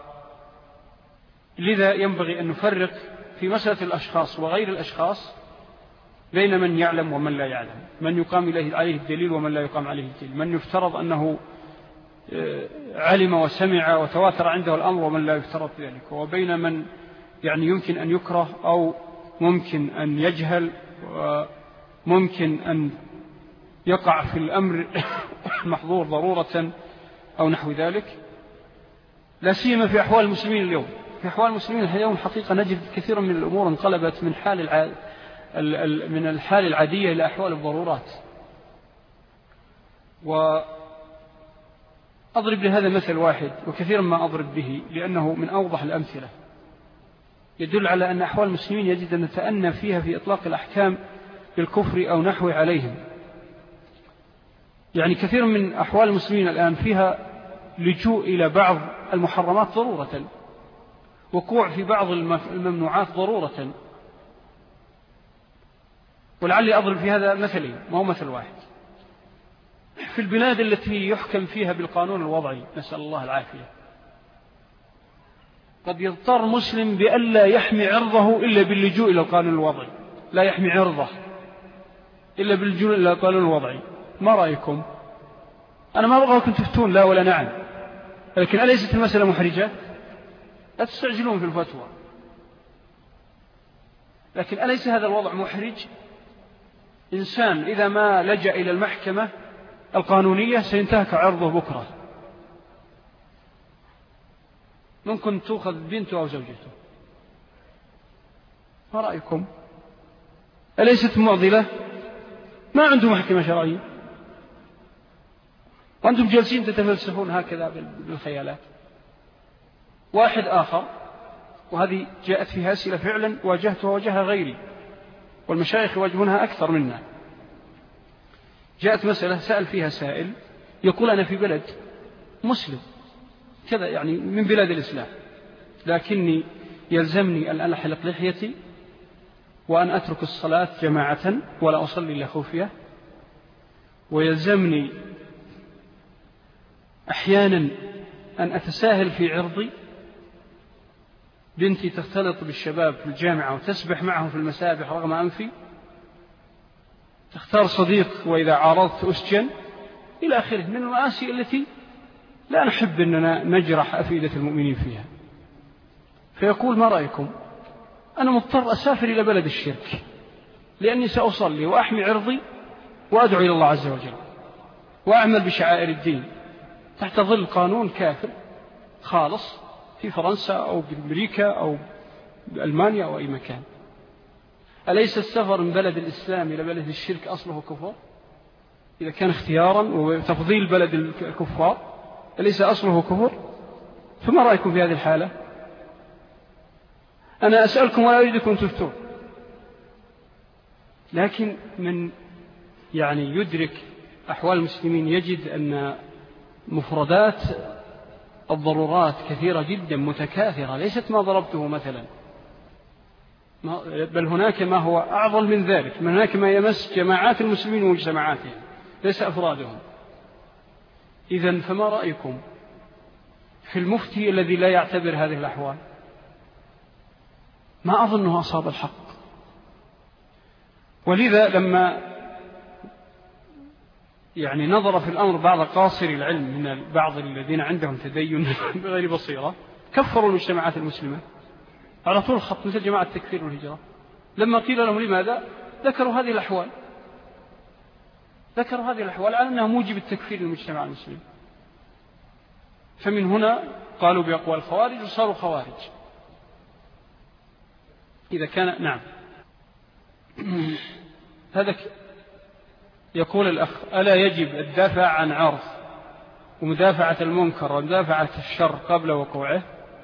ينبغي أن نفرق في مسألة الأشخاص وغير الأشخاص بين من يعلم ومن لا يعلم، من يقام عليه الدليل ومن لا يقام عليه الدليل، من يفترض أنه علم وسمع وتواتر عنده الأمر ومن لا يفترض ذلك، وبين من يعني يمكن أن يكره أو ممكن أن يجهل وممكن أن يقع في الأمر المحظور ضرورة أو نحو ذلك. لا سيما في أحوال المسلمين اليوم. في أحوال المسلمين اليوم حقيقة نجد كثيرا من الأمور انقلبت من الحال العادية إلى أحوال الضرورات. وأضرب لهذا مثل واحد وكثيرا ما أضرب به لأنه من أوضح الأمثلة، يدل على أن أحوال المسلمين يجب أن نتأنى فيها في إطلاق الأحكام بالكفر أو نحو عليهم. يعني كثير من أحوال المسلمين الآن فيها لجوء إلى بعض المحرمات ضرورة، وقوع في بعض الممنوعات ضرورة. ولعلي أضرب في هذا مثلين ما هو مثل واحد. في البلاد التي يحكم فيها بالقانون الوضعي، نسأل الله العافية، قد يضطر مسلم بألا يحمي عرضه إلا باللجوء إلى القانون الوضعي، لا يحمي عرضه إلا باللجوء إلى القانون الوضعي. ما رأيكم؟ أنا ما أبغاكم تفتون لا ولا نعم، لكن أليست المسألة محرجة؟ لا تستعجلون في الفتوى، لكن أليس هذا الوضع محرج؟ إنسان إذا ما لجأ إلى المحكمة القانونية سينتهك عرضه بكرة، ممكن تأخذ بنته أو زوجته. ما رأيكم؟ أليست معضلة؟ ما عنده محكمة شرعية وأنتم جالسين تتفلسفون هكذا بالخيالات. واحد آخر، وهذه جاءت فيها أسئلة فعلا واجهتها وواجهها غيري والمشايخ يواجهونها أكثر منا. جاءت مسألة سأل فيها سائل يقول أنا في بلد مسلم كذا، يعني من بلاد الإسلام، لكني يلزمني أن أحلق لحيتي وأن أترك الصلاة جماعة ولا أصلي إلا خفية، ويلزمني أحيانا أن أتساهل في عرضي، بنتي تختلط بالشباب في الجامعة وتسبح معهم في المسابح رغم أنفي، تختار صديق وإذا عارضت أسجن، إلى آخره من المآسي التي لا نحب أننا نجرح أفئدة المؤمنين فيها. فيقول ما رأيكم؟ أنا مضطر أسافر إلى بلد الشرك لأني سأصلي وأحمي عرضي وأدعو إلى الله عز وجل وأعمل بشعائر الدين تحت ظل قانون كافر خالص في فرنسا أو بأمريكا أو بألمانيا أو أي مكان. أليس السفر من بلد الإسلام إلى بلد الشرك أصله كفر؟ إذا كان اختيارا وتفضيل بلد الكفار أليس أصله كفر؟ فما رأيكم في هذه الحالة؟ أنا أسألكم ولا أريدكم تفتون. لكن من يدرك أحوال المسلمين يجد أن مفردات الضرورات كثيرة جدا متكاثرة، ليست ما ضربته مثلا، بل هناك ما هو أعظم من ذلك، من هناك ما يمس جماعات المسلمين ومجتمعاتهم ليس أفرادهم. إذن فما رأيكم في المفتي الذي لا يعتبر هذه الأحوال؟ ما أظنه أصاب الحق. ولذا لما نظر في الأمر بعض قاصري العلم من بعض الذين عندهم تدين بغير بصيرة كفروا المجتمعات المسلمة على طول الخط مثل جماعة التكفير والهجرة. لما قيل لهم لماذا ذكروا هذه الأحوال على أنها موجب التكفير للمجتمع المسلم. فمن هنا قالوا بأقوال الخوارج وصاروا خوارج. إذا كان نعم هذا يقول الأخ ألا يجب الدافع عن عرض ومدافعة المنكر ومدافعة الشر قبل وقوعه؟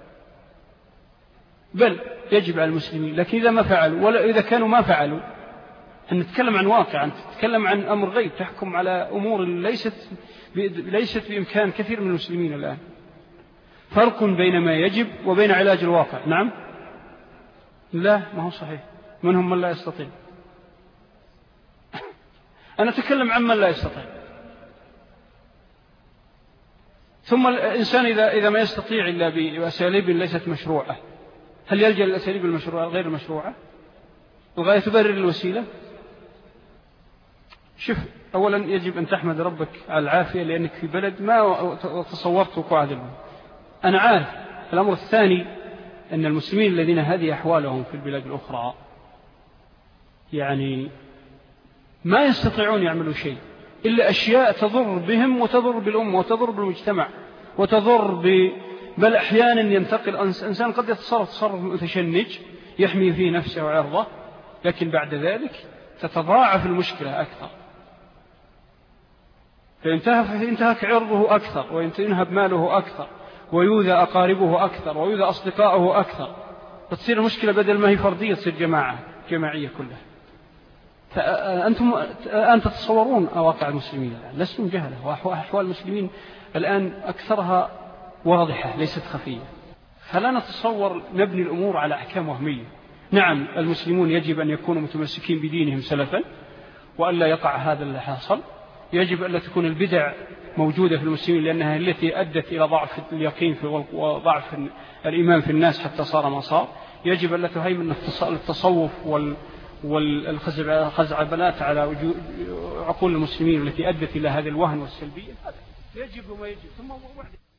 بل يجب على المسلمين، لكن إذا ما فعلوا ولا إذا كانوا ما فعلوا أن نتكلم عن واقع، أن تتكلم عن أمر غيب، تحكم على أمور ليست بإمكان كثير من المسلمين الآن. فرق بين ما يجب وبين علاج الواقع. نعم لا ما هو صحيح، منهم من لا يستطيع. أنا أتكلم عن من لا يستطيع. ثم الإنسان إذا ما يستطيع إلا بأساليب ليست مشروعة هل يلجأ للأساليب المشروعة غير المشروعة؟ الغاية تبرر الوسيلة. شوف، أولا يجب أن تحمد ربك على العافية لأنك في بلد ما تصورت وقوع هذا الأمر. أنا عارف. الأمر الثاني أن المسلمين الذين هذه أحوالهم في البلاد الأخرى ما يستطيعون يعملوا شيء إلا أشياء تضر بهم وتضر بالأمة وتضر بالمجتمع وتضر بل أحيانا ينتقل إنسان قد يتصرف تصرف متشنج يحمي فيه نفسه وعرضه، لكن بعد ذلك تتضاعف المشكلة أكثر، فينتهك عرضه أكثر وينهب ماله أكثر ويؤذى أقاربه أكثر ويؤذى أصدقائه أكثر، فتصير المشكلة بدل ما هي فردية تصير جماعية كلها. فأنتم الآن تتصورون واقع المسلمين الآن، لستم جهلة، وأحوال المسلمين الآن أكثرها واضحة ليست خفية. فلا نتصور نبني الأمور على أحكام وهمية. نعم المسلمون يجب أن يكونوا متمسكين بدينهم سلفا وألا يقع هذا اللي حصل. يجب أن لا تكون البدع موجودة في المسلمين لأنها التي أدت إلى ضعف اليقين وضعف الإيمان في الناس حتى صار ما صار. يجب أن لا تهيمن التصوف والخزعبلات على عقول المسلمين التي أدت إلى هذا الوهن والسلبية. هذا يجب وما يجب. ثم